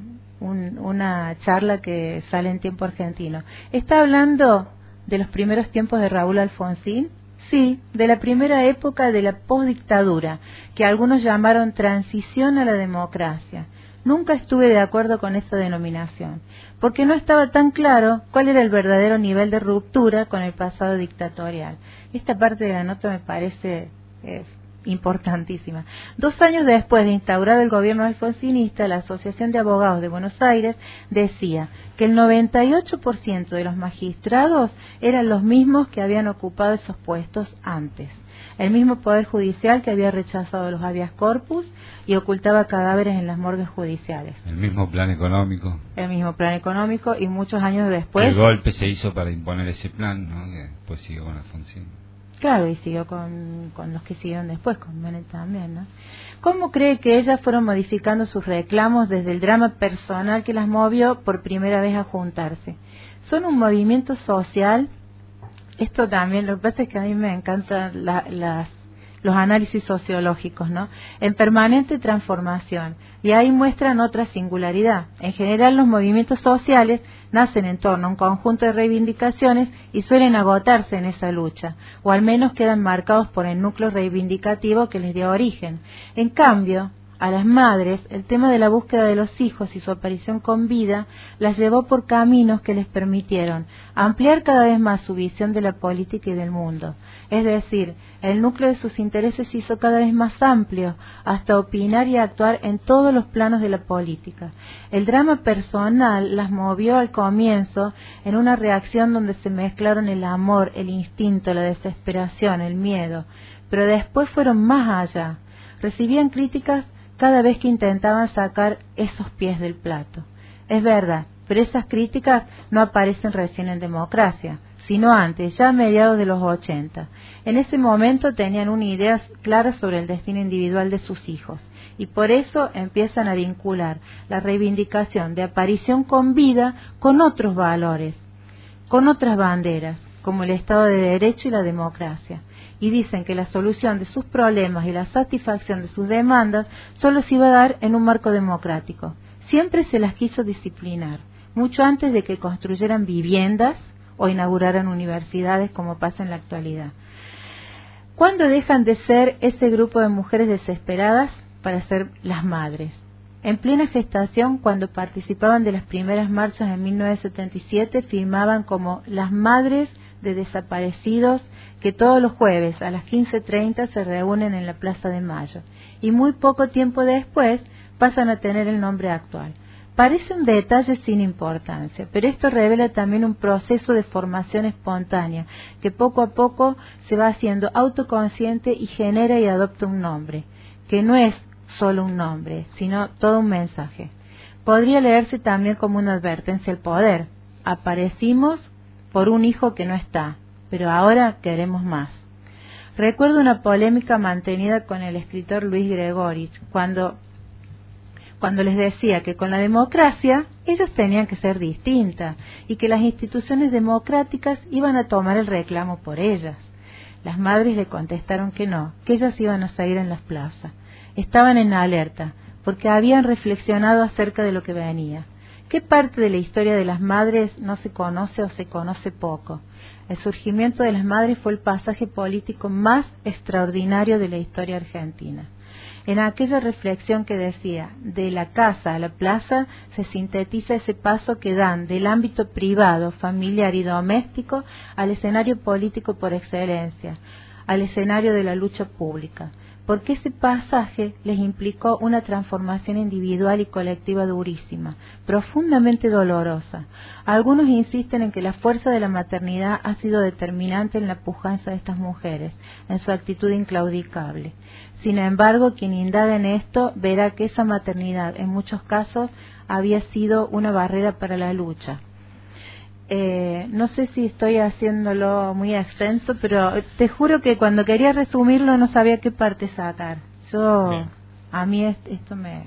una charla que sale en Tiempo Argentino. ¿Está hablando de los primeros tiempos de Raúl Alfonsín? Sí, de la primera época de la postdictadura, que algunos llamaron transición a la democracia. Nunca estuve de acuerdo con esa denominación, porque no estaba tan claro cuál era el verdadero nivel de ruptura con el pasado dictatorial. Esta parte de la nota me parece importantísima. 2 años después de instaurado el gobierno alfonsinista, la Asociación de Abogados de Buenos Aires decía que el 98% de los magistrados eran los mismos que habían ocupado esos puestos antes. El mismo Poder Judicial que había rechazado los habeas corpus y ocultaba cadáveres en las morgues judiciales. El mismo plan económico. El mismo plan económico, y muchos años después... El golpe se hizo para imponer ese plan, ¿no? Que después siguió con Alfonsín. Claro, y siguió con los que siguieron después, con Menem también, ¿no? ¿Cómo cree que ellas fueron modificando sus reclamos desde el drama personal que las movió por primera vez a juntarse? Son un movimiento social. Esto también, lo que pasa es que a mí me encantan los análisis sociológicos, ¿no? En permanente transformación. Y ahí muestran otra singularidad. En general, los movimientos sociales nacen en torno a un conjunto de reivindicaciones y suelen agotarse en esa lucha, o al menos quedan marcados por el núcleo reivindicativo que les dio origen. En cambio, a las madres, el tema de la búsqueda de los hijos y su aparición con vida las llevó por caminos que les permitieron ampliar cada vez más su visión de la política y del mundo. Es decir, el núcleo de sus intereses se hizo cada vez más amplio, hasta opinar y actuar en todos los planos de la política. El drama personal las movió al comienzo en una reacción donde se mezclaron el amor, el instinto, la desesperación, el miedo, pero después fueron más allá. Recibían críticas cada vez que intentaban sacar esos pies del plato. Es verdad, pero esas críticas no aparecen recién en Democracia, sino antes, ya a mediados de los 80. En ese momento tenían una idea clara sobre el destino individual de sus hijos, y por eso empiezan a vincular la reivindicación de aparición con vida con otros valores, con otras banderas, como el Estado de Derecho y la democracia. Y dicen que la solución de sus problemas y la satisfacción de sus demandas solo se iba a dar en un marco democrático. Siempre se las quiso disciplinar, mucho antes de que construyeran viviendas o inauguraran universidades como pasa en la actualidad. ¿Cuándo dejan de ser ese grupo de mujeres desesperadas para ser las madres? En plena gestación, cuando participaban de las primeras marchas en 1977, firmaban como las madres de desaparecidos que todos los jueves a las 15:30 se reúnen en la Plaza de Mayo, y muy poco tiempo después pasan a tener el nombre actual. Parece un detalle sin importancia, pero esto revela también un proceso de formación espontánea que poco a poco se va haciendo autoconsciente y genera y adopta un nombre, que no es solo un nombre, sino todo un mensaje. Podría leerse también como una advertencia al poder. Aparecimos por un hijo que no está, pero ahora queremos más. Recuerdo una polémica mantenida con el escritor Luis Gregorich, cuando les decía que con la democracia ellos tenían que ser distintas y que las instituciones democráticas iban a tomar el reclamo por ellas. Las madres le contestaron que no, que ellas iban a seguir en las plazas. Estaban en alerta, porque habían reflexionado acerca de lo que venía. ¿Qué parte de la historia de las madres no se conoce o se conoce poco? El surgimiento de las madres fue el pasaje político más extraordinario de la historia argentina. En aquella reflexión que decía, de la casa a la plaza, se sintetiza ese paso que dan del ámbito privado, familiar y doméstico al escenario político por excelencia, al escenario de la lucha pública. Porque ese pasaje les implicó una transformación individual y colectiva durísima, profundamente dolorosa. Algunos insisten en que la fuerza de la maternidad ha sido determinante en la pujanza de estas mujeres, en su actitud inclaudicable. Sin embargo, quien indaga en esto verá que esa maternidad en muchos casos había sido una barrera para la lucha. No sé si estoy haciéndolo muy extenso, pero te juro que cuando quería resumirlo no sabía qué parte sacar. A mí esto me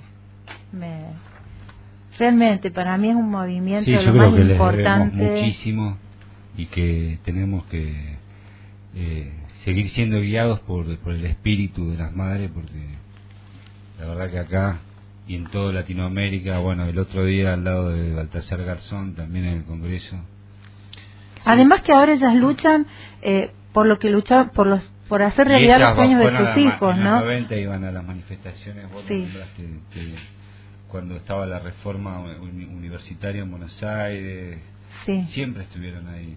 realmente para mí es un movimiento sí, lo más importante. Yo creo que les debemos muchísimo y que tenemos que seguir siendo guiados por el espíritu de las madres, porque la verdad que acá y en toda Latinoamérica, bueno, el otro día al lado de Baltasar Garzón, también en el Congreso. Además que ahora ellas luchan por lo que luchaban, por hacer realidad los sueños de sus hijos, ¿no? En los 90 iban a las manifestaciones, vos nombraste que cuando estaba la reforma universitaria en Buenos Aires, siempre estuvieron ahí,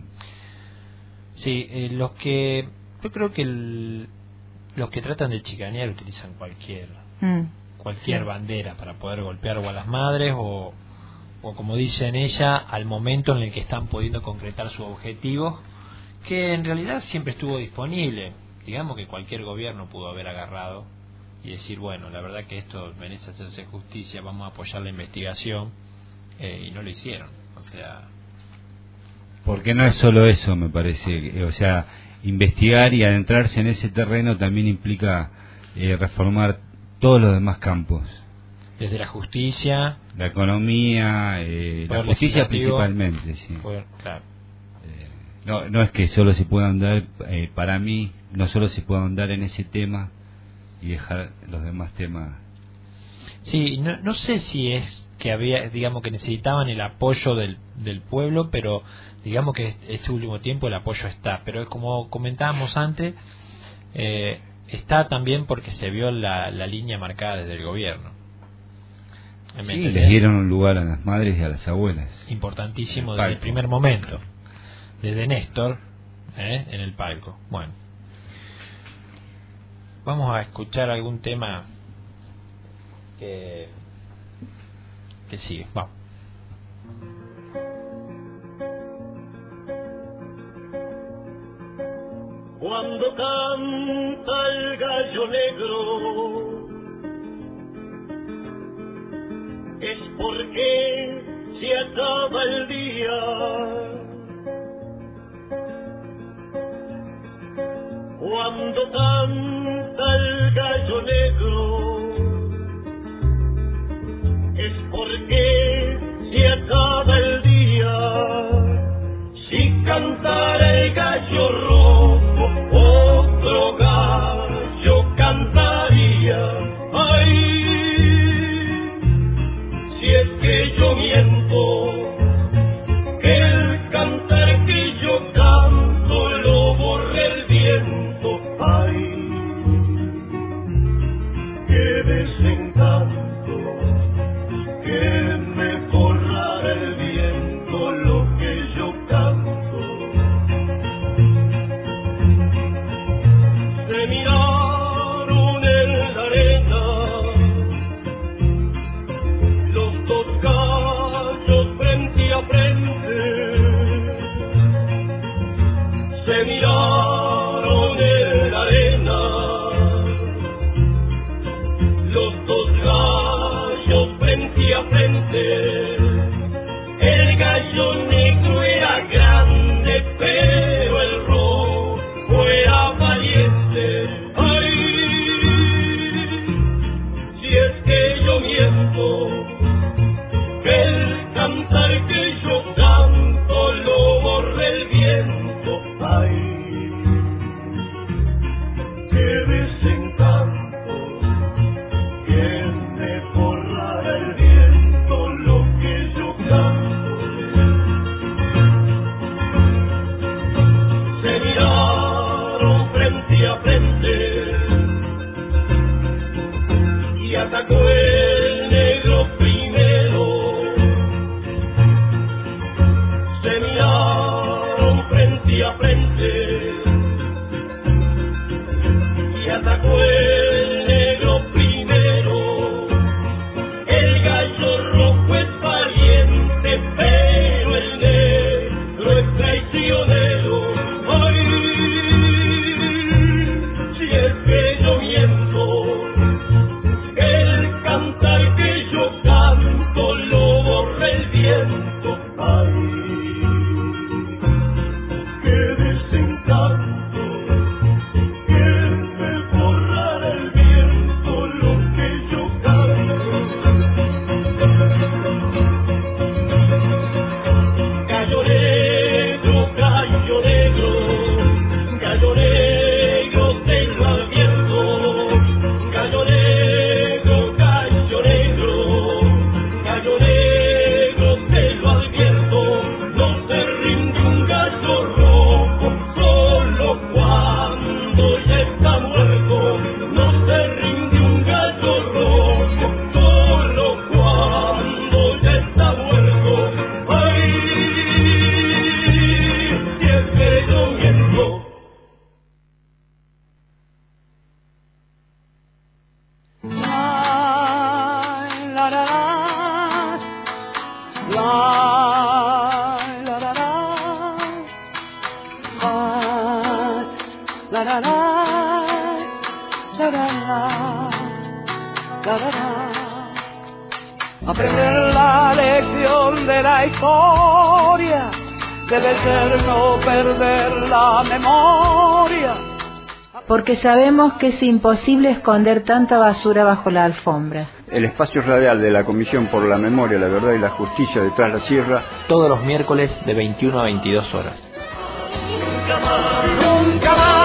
Sí, yo creo que los que tratan de chicanear utilizan cualquier bandera para poder golpear o a las madres o como dicen ella, al momento en el que están pudiendo concretar sus objetivos, que en realidad siempre estuvo disponible. Digamos que cualquier gobierno pudo haber agarrado y decir, bueno, la verdad que esto merece hacerse justicia, vamos a apoyar la investigación, y no lo hicieron. O sea, porque no es solo eso, me parece, o sea, investigar y adentrarse en ese terreno también implica reformar todos los demás campos. Desde la justicia, la economía, la justicia principalmente, sí. Claro. No es que solo se pueda andar, para mí, no solo se puede andar en ese tema y dejar los demás temas. Sí, no sé si es que digamos que necesitaban el apoyo del pueblo, pero digamos que este último tiempo el apoyo está. Pero como comentábamos antes, está también porque se vio la línea marcada desde el gobierno. Sí, les dieron un lugar a las madres y a las abuelas. Importantísimo desde el primer momento. Desde Néstor, en el palco. Bueno, vamos a escuchar algún tema que sigue. Vamos. Cuando canta el gallo negro es porque se acaba el día. Cuando canta el gallo negro es porque se acaba el día. Si cantara el gallo rojo, otro gallo cantaría. Ay, si es que yo miento, que el cantar que yo canto lo borre el viento. Ay, gallo negro era grande, pero el rojo era valiente. Ay, si es que yo miento, que el cantar que yo canto lo borra el viento. Ay, qué desencanto, que me borrara el viento lo que yo canto. Se miraron frente a frente y atacó el negro primero. Se miraron frente a frente y atacó el negro primero. El gallo rojo es valiente, pero el negro es traicionero. Ay, si es que yo miento, el cantar que yo canto lo borra el viento. Ay, qué desencanto, que me borrara el viento lo que yo canto. Gallo negro, gallo negro, gallo negro, te lo advierto. Gallo negro, gallo negro, gallo negro, te lo advierto. No se rinde un gallo rojo solo cuando ya está muerto. No se rinde un gallo rojo solo cuando ya está muerto. Ay, si es que yo miento. Aprender la lección de la historia debe ser no perder la memoria. Porque sabemos que es imposible esconder tanta basura bajo la alfombra. El espacio radial de la Comisión por la Memoria, la Verdad y la Justicia de Tras la Sierra, todos los miércoles de 21 a 22 horas. Nunca más.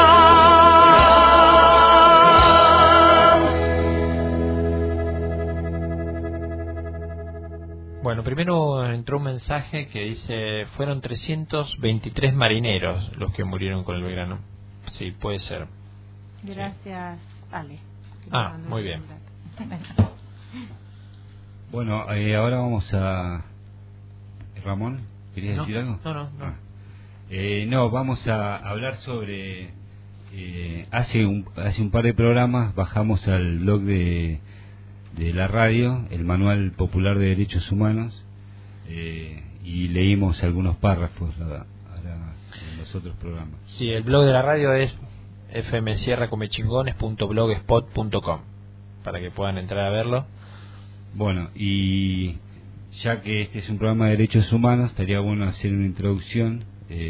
Bueno, primero entró un mensaje que dice: fueron 323 marineros los que murieron con el Belgrano. Sí, puede ser. Gracias, Ale. Ah, muy bien. Bueno, ahora vamos a... Ramón, ¿querías decir algo? No. No, vamos a hablar sobre... hace un par de programas bajamos al blog de la radio, el Manual Popular de Derechos Humanos, y leímos algunos párrafos ahora en los otros programas. Sí, el blog de la radio es fmsierracomechingones.blogspot.com, para que puedan entrar a verlo. Bueno, y ya que este es un programa de derechos humanos, estaría bueno hacer una introducción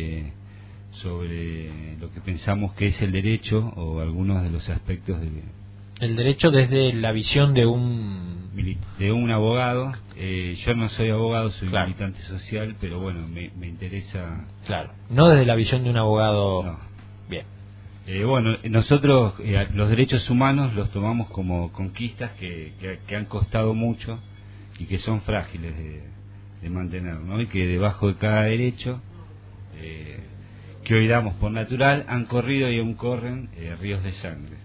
sobre lo que pensamos que es el derecho, o algunos de los aspectos el derecho desde la visión de un abogado. Yo no soy abogado, soy claro, militante social, pero bueno, me interesa. Claro, no desde la visión de un abogado. No. Bien. Bueno, nosotros los derechos humanos los tomamos como conquistas que han costado mucho y que son frágiles de mantener, ¿no? Y que debajo de cada derecho que hoy damos por natural han corrido y aún corren ríos de sangre.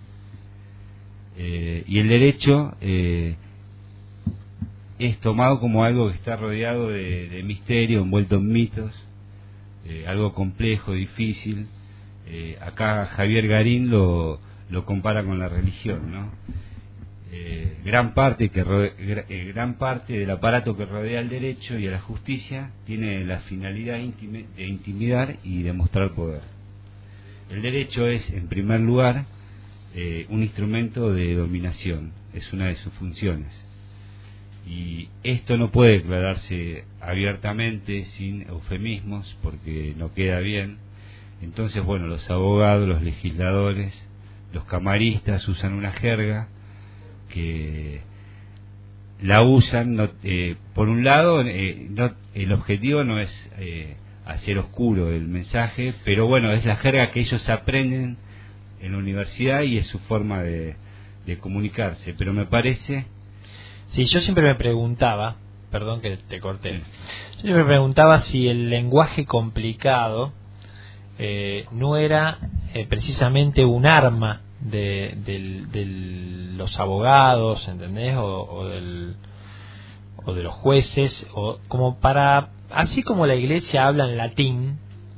Y el derecho es tomado como algo que está rodeado de misterio, envuelto en mitos, algo complejo, difícil. Acá Javier Garín lo compara con la religión, ¿no? Gran parte del aparato que rodea al derecho y a la justicia tiene la finalidad de intimidar y demostrar poder. El derecho es, en primer lugar, un instrumento de dominación, es una de sus funciones. Y esto no puede declararse abiertamente sin eufemismos porque no queda bien. Entonces, bueno, los abogados, los legisladores, los camaristas usan una jerga que la usan, por un lado, el objetivo no es hacer oscuro el mensaje, pero bueno, es la jerga que ellos aprenden en la universidad y es su forma de comunicarse. Pero me parece... Sí, yo siempre me preguntaba, perdón que te corté, yo siempre me preguntaba si el lenguaje complicado no era precisamente un arma de los abogados, ¿entendés? O de los jueces, o como para, así como la Iglesia habla en latín,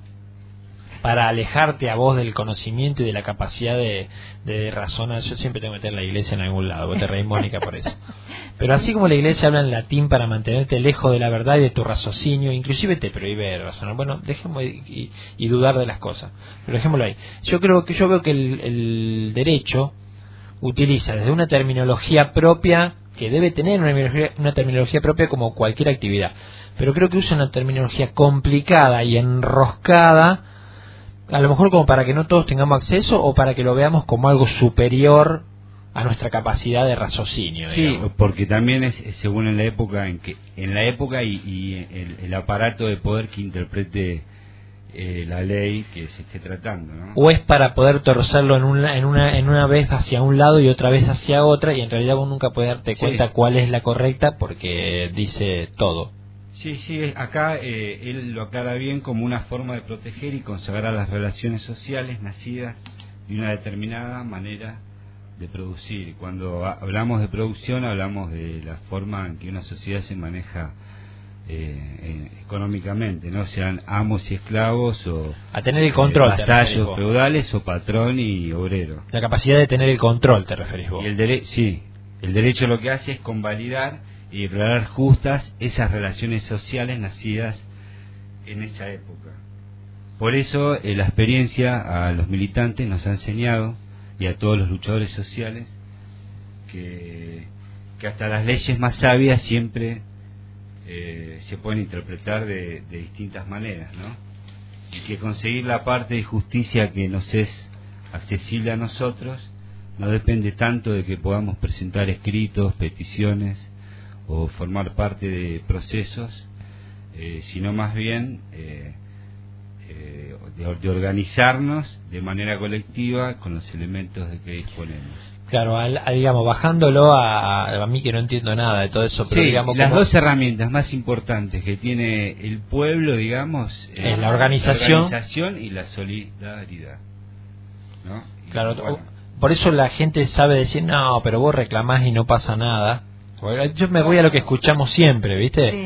para alejarte a vos del conocimiento y de la capacidad de razonar. Yo siempre tengo que meter la Iglesia en algún lado, vos te reís, Mónica, por eso. Pero así como la Iglesia habla en latín para mantenerte lejos de la verdad y de tu raciocinio, inclusive te prohíbe razonar. Bueno, dejemos y dudar de las cosas, pero dejémoslo ahí. Yo veo que el derecho utiliza desde una terminología propia, que debe tener una terminología propia como cualquier actividad, pero creo que usa una terminología complicada y enroscada, a lo mejor como para que no todos tengamos acceso o para que lo veamos como algo superior a nuestra capacidad de raciocinio. Sí, digamos. porque también es según en la época y el aparato de poder que interprete la ley que se esté tratando, ¿no? O es para poder torcerlo en una vez hacia un lado y otra vez hacia otra, y en realidad vos nunca puedes darte cuenta cuál es la correcta porque dice todo. Sí, acá él lo aclara bien como una forma de proteger y consagrar las relaciones sociales nacidas de una determinada manera de producir. Cuando hablamos de producción hablamos de la forma en que una sociedad se maneja económicamente, no sean amos y esclavos o a tener el control, vasallos feudales o patrón y obrero. La capacidad de tener el control, te referís vos. Y el derecho lo que hace es convalidar y declarar justas esas relaciones sociales nacidas en esa época. Por eso la experiencia a los militantes nos ha enseñado, y a todos los luchadores sociales, que hasta las leyes más sabias siempre se pueden interpretar de distintas maneras, ¿no? Y que conseguir la parte de justicia que nos es accesible a nosotros no depende tanto de que podamos presentar escritos, peticiones o formar parte de procesos, sino más bien de organizarnos de manera colectiva con los elementos de que disponemos. Claro, digamos, bajándolo a mí que no entiendo nada de todo eso, pero digamos... Las dos herramientas más importantes que tiene el pueblo, digamos, es la organización y la solidaridad, ¿no? Claro, bueno, por eso la gente sabe decir, no, pero vos reclamás y no pasa nada. Yo me voy a lo que escuchamos siempre, ¿viste?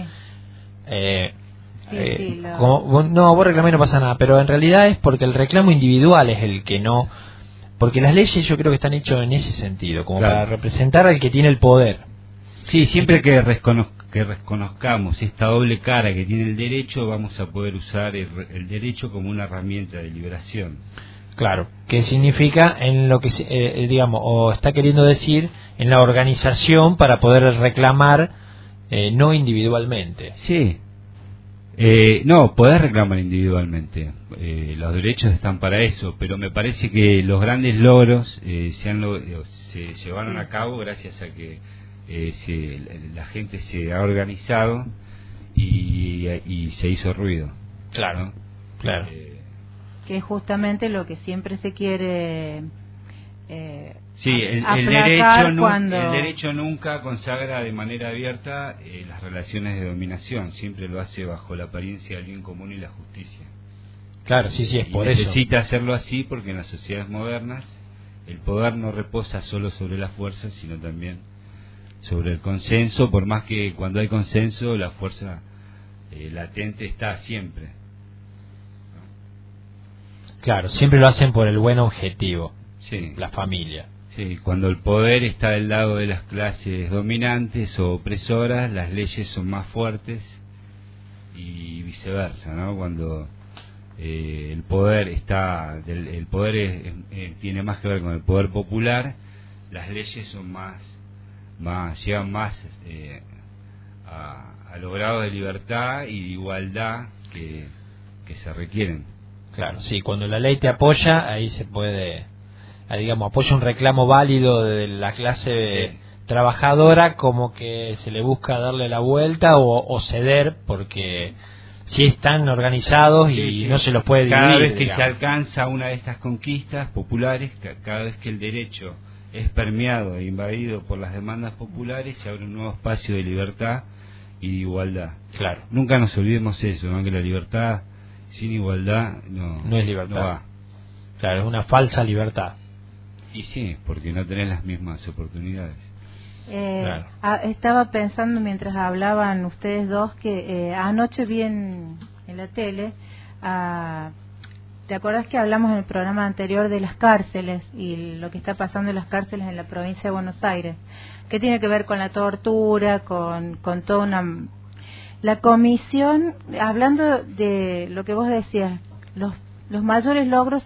Sí. No, vos reclamás y no pasa nada, pero en realidad es porque el reclamo individual es el que no... Porque las leyes yo creo que están hechas en ese sentido, como para representar al que tiene el poder. Sí, siempre que reconozcamos esta doble cara que tiene el derecho, vamos a poder usar el derecho como una herramienta de liberación. Claro, que significa en lo que, digamos, o está queriendo decir en la organización para poder reclamar, no individualmente. Sí. No, podés reclamar individualmente, los derechos están para eso, pero me parece que los grandes logros se llevaron a cabo gracias a que la gente se ha organizado y se hizo ruido. Claro, ¿no? Claro. Que es justamente lo que siempre se quiere sí, el derecho nunca consagra de manera abierta las relaciones de dominación, siempre lo hace bajo la apariencia del bien común y la justicia. Claro, sí, es por eso. Necesita hacerlo así porque en las sociedades modernas el poder no reposa solo sobre la fuerza, sino también sobre el consenso, por más que cuando hay consenso la fuerza latente está siempre. Claro, siempre lo hacen por el buen objetivo, sí. La familia. Sí, cuando el poder está del lado de las clases dominantes o opresoras, las leyes son más fuertes y viceversa, ¿no? Cuando el poder tiene más que ver con el poder popular, las leyes son llegan más a los grados de libertad y de igualdad que se requieren. Claro, sí, cuando la ley te apoya, ahí se puede, digamos, apoya un reclamo válido de la clase trabajadora, como que se le busca darle la vuelta o ceder, porque sí están organizados y no se los puede dividir. Cada vez que digamos, se alcanza una de estas conquistas populares, cada vez que el derecho es permeado e invadido por las demandas populares, se abre un nuevo espacio de libertad y de igualdad. Claro. Nunca nos olvidemos eso, ¿no? Que la libertad sin igualdad no es libertad. No va. Claro, es una falsa libertad. Y sí, porque no tenés las mismas oportunidades. Claro. Estaba pensando mientras hablaban ustedes dos que anoche vi en la tele, ¿te acuerdas que hablamos en el programa anterior de las cárceles y lo que está pasando en las cárceles en la provincia de Buenos Aires? Que tiene que ver con la tortura, con toda una... La comisión, hablando de lo que vos decías, los mayores logros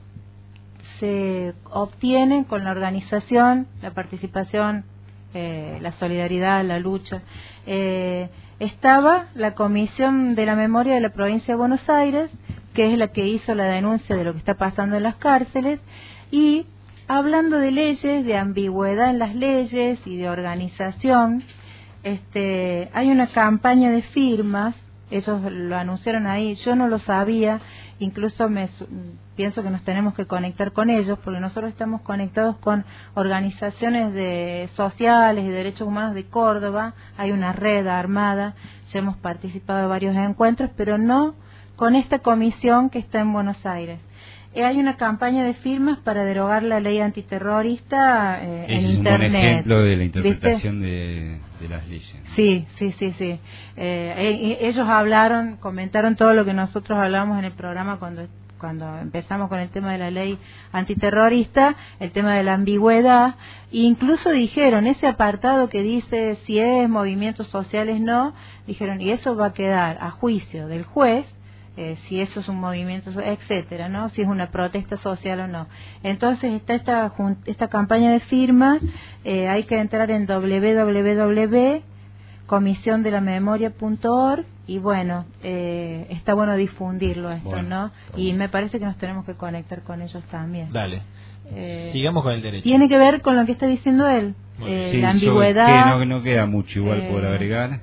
se obtienen con la organización, la participación, la solidaridad, la lucha. Estaba la Comisión de la Memoria de la Provincia de Buenos Aires, que es la que hizo la denuncia de lo que está pasando en las cárceles, y hablando de leyes, de ambigüedad en las leyes y de organización, hay una campaña de firmas, ellos lo anunciaron ahí, yo no lo sabía, incluso pienso que nos tenemos que conectar con ellos, porque nosotros estamos conectados con organizaciones sociales y derechos humanos de Córdoba, hay una red armada, ya hemos participado de varios encuentros, pero no con esta comisión que está en Buenos Aires. Hay una campaña de firmas para derogar la ley antiterrorista en Internet. Es un ejemplo de la interpretación de las leyes, ¿no? Sí. Ellos comentaron todo lo que nosotros hablamos en el programa cuando empezamos con el tema de la ley antiterrorista, el tema de la ambigüedad, e incluso dijeron, ese apartado que dice si es movimientos sociales no, dijeron, y eso va a quedar a juicio del juez, si eso es un movimiento, etcétera, ¿no? Si es una protesta social o no. Entonces está esta campaña de firmas, hay que entrar en www.comisiondelamemoria.org y bueno, está bueno difundirlo esto, ¿no? Y me parece que nos tenemos que conectar con ellos también. Dale. Sigamos con el derecho. Tiene que ver con lo que está diciendo él, Sí, la ambigüedad. Que no queda mucho igual por agregar.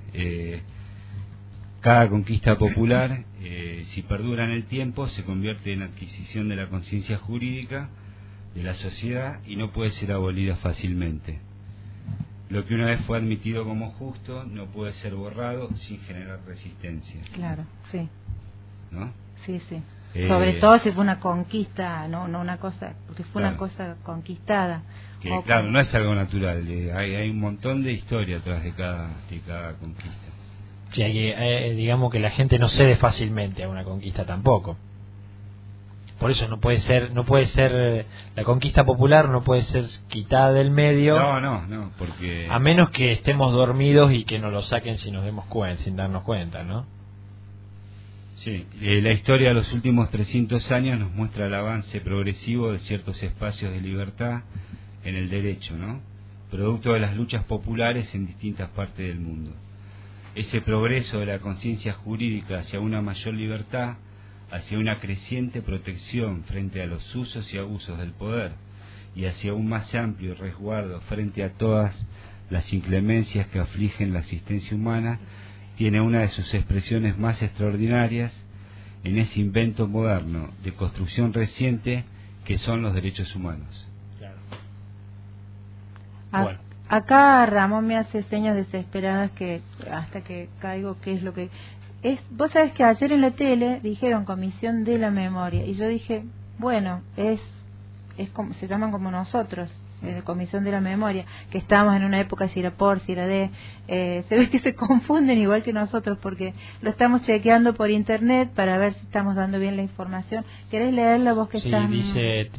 Cada conquista popular, si perdura en el tiempo, se convierte en adquisición de la conciencia jurídica de la sociedad y no puede ser abolida fácilmente. Lo que una vez fue admitido como justo no puede ser borrado sin generar resistencia. Claro, sí. ¿No? Sí. Sobre todo si fue una conquista, no una cosa, porque fue una cosa conquistada. Claro, no es algo natural, hay un montón de historia atrás de cada conquista. Sí, digamos que la gente no cede fácilmente a una conquista tampoco. Por eso no puede ser la conquista popular no puede ser quitada del medio. No, porque a menos que estemos dormidos y que nos lo saquen sin darnos cuenta, ¿no? Sí, la historia de los últimos 300 años nos muestra el avance progresivo de ciertos espacios de libertad en el derecho, ¿no? Producto de las luchas populares en distintas partes del mundo. Ese progreso de la conciencia jurídica hacia una mayor libertad, hacia una creciente protección frente a los usos y abusos del poder y hacia un más amplio resguardo frente a todas las inclemencias que afligen la existencia humana, tiene una de sus expresiones más extraordinarias en ese invento moderno de construcción reciente que son los derechos humanos. Claro. Bueno. Acá Ramón me hace señas desesperadas que hasta que caigo qué es lo que es. Vos sabés que ayer en la tele dijeron Comisión de la Memoria y yo dije, bueno, es como se llaman como nosotros, Comisión de la Memoria, que estábamos en una época si era por, si era de, se ve que se confunden igual que nosotros porque lo estamos chequeando por internet para ver si estamos dando bien la información. ¿Querés leerla vos que estás? Sí, dice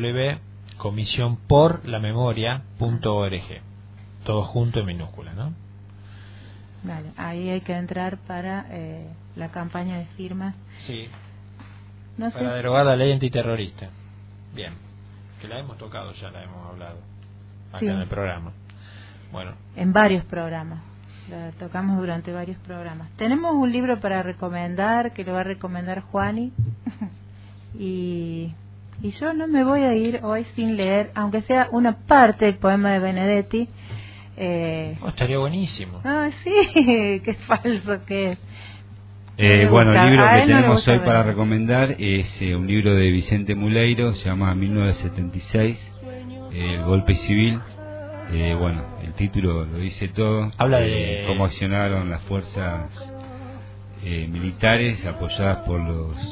www.comisionporlamemoria.org. Todo junto en minúscula, ¿no? Vale, ahí hay que entrar para la campaña de firmas. Sí. Para derogar la ley antiterrorista. Bien. Que la hemos tocado, ya la hemos hablado acá en el programa. Bueno. En varios programas. la tocamos durante varios programas. Tenemos un libro para recomendar, que lo va a recomendar Juani, y yo no me voy a ir hoy sin leer, aunque sea una parte del poema de Benedetti. Estaría buenísimo. Sí, qué falso que es. Bueno, el libro que tenemos hoy para recomendar es un libro de Vicente Muleiro, se llama 1976, El golpe civil. Bueno, el título lo dice todo. Habla de cómo accionaron las fuerzas militares apoyadas por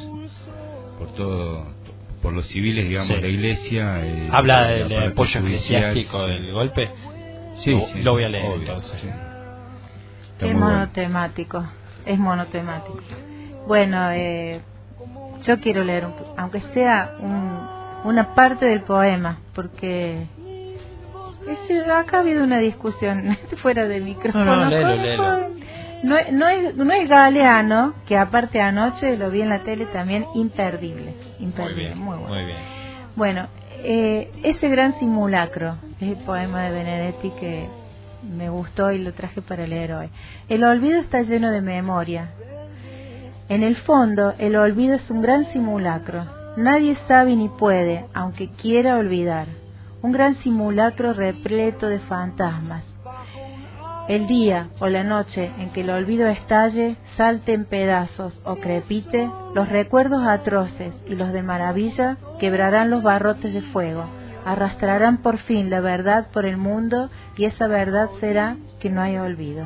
los civiles, digamos, sí. La iglesia. Habla del apoyo eclesiástico del golpe. Sí, lo voy a leer, obvio, entonces. Sí. Es monotemático, es monotemático. Bueno, yo quiero leer, aunque sea una parte del poema, porque acá ha habido una discusión fuera de micrófono. Léelo. No es Galeano, que aparte anoche lo vi en la tele también, imperdible, Muy bien, muy bueno. muy bien. Bueno, ese gran simulacro es el poema de Benedetti que me gustó y lo traje para leer hoy. El olvido está lleno de memoria. En el fondo, el olvido es un gran simulacro. Nadie sabe ni puede, aunque quiera olvidar. Un gran simulacro repleto de fantasmas. El día o la noche en que el olvido estalle, salte en pedazos o crepite, los recuerdos atroces y los de maravilla quebrarán los barrotes de fuego, arrastrarán por fin la verdad por el mundo y esa verdad será que no hay olvido.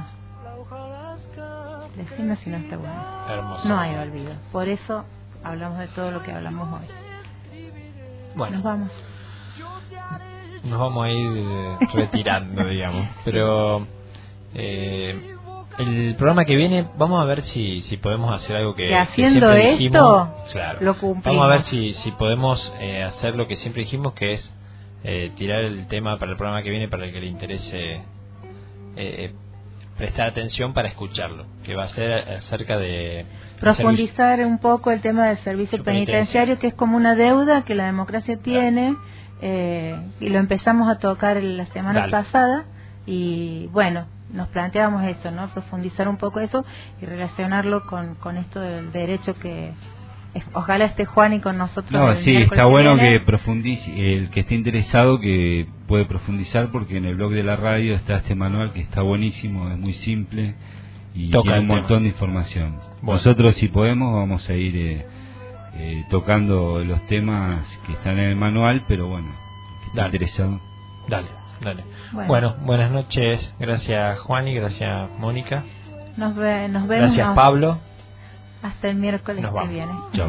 Decime si no está bueno. Hermoso. No hay olvido. Por eso hablamos de todo lo que hablamos hoy. Bueno, nos vamos a ir retirando, digamos. Pero el programa que viene, vamos a ver si podemos hacer algo que haciendo siempre esto, dijimos. Claro. Lo cumplimos. Vamos a ver si podemos hacer lo que siempre dijimos, que es tirar el tema para el programa que viene, para el que le interese prestar atención para escucharlo, que va a ser acerca de profundizar un poco el tema del servicio penitenciario, que es como una deuda que la democracia tiene, y lo empezamos a tocar la semana pasada, y bueno, nos planteábamos eso, ¿no? Profundizar un poco eso y relacionarlo con esto del derecho que ojalá esté Juani con nosotros. No, sí, está bueno que profundice, el que esté interesado que puede profundizar, porque en el blog de la radio está este manual que está buenísimo, es muy simple y tiene un montón de información. Bueno. Nosotros, si podemos, vamos a ir tocando los temas que están en el manual, pero bueno, el que esté interesado. Dale. Bueno, buenas noches, gracias Juani, gracias Mónica. Nos vemos. Gracias Pablo. Hasta el miércoles que viene. Chao.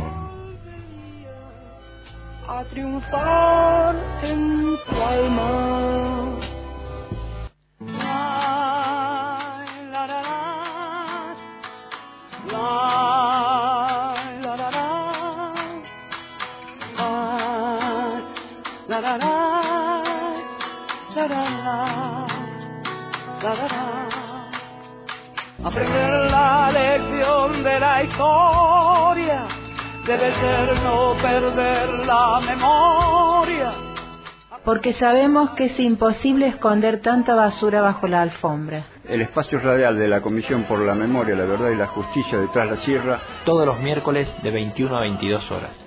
A triunfar en tu alma. Aprender la lección de la historia debe ser no perder la memoria. Porque sabemos que es imposible esconder tanta basura bajo la alfombra. El espacio radial de la Comisión por la Memoria, la Verdad y la Justicia de Tras la Sierra, todos los miércoles de 21 a 22 horas.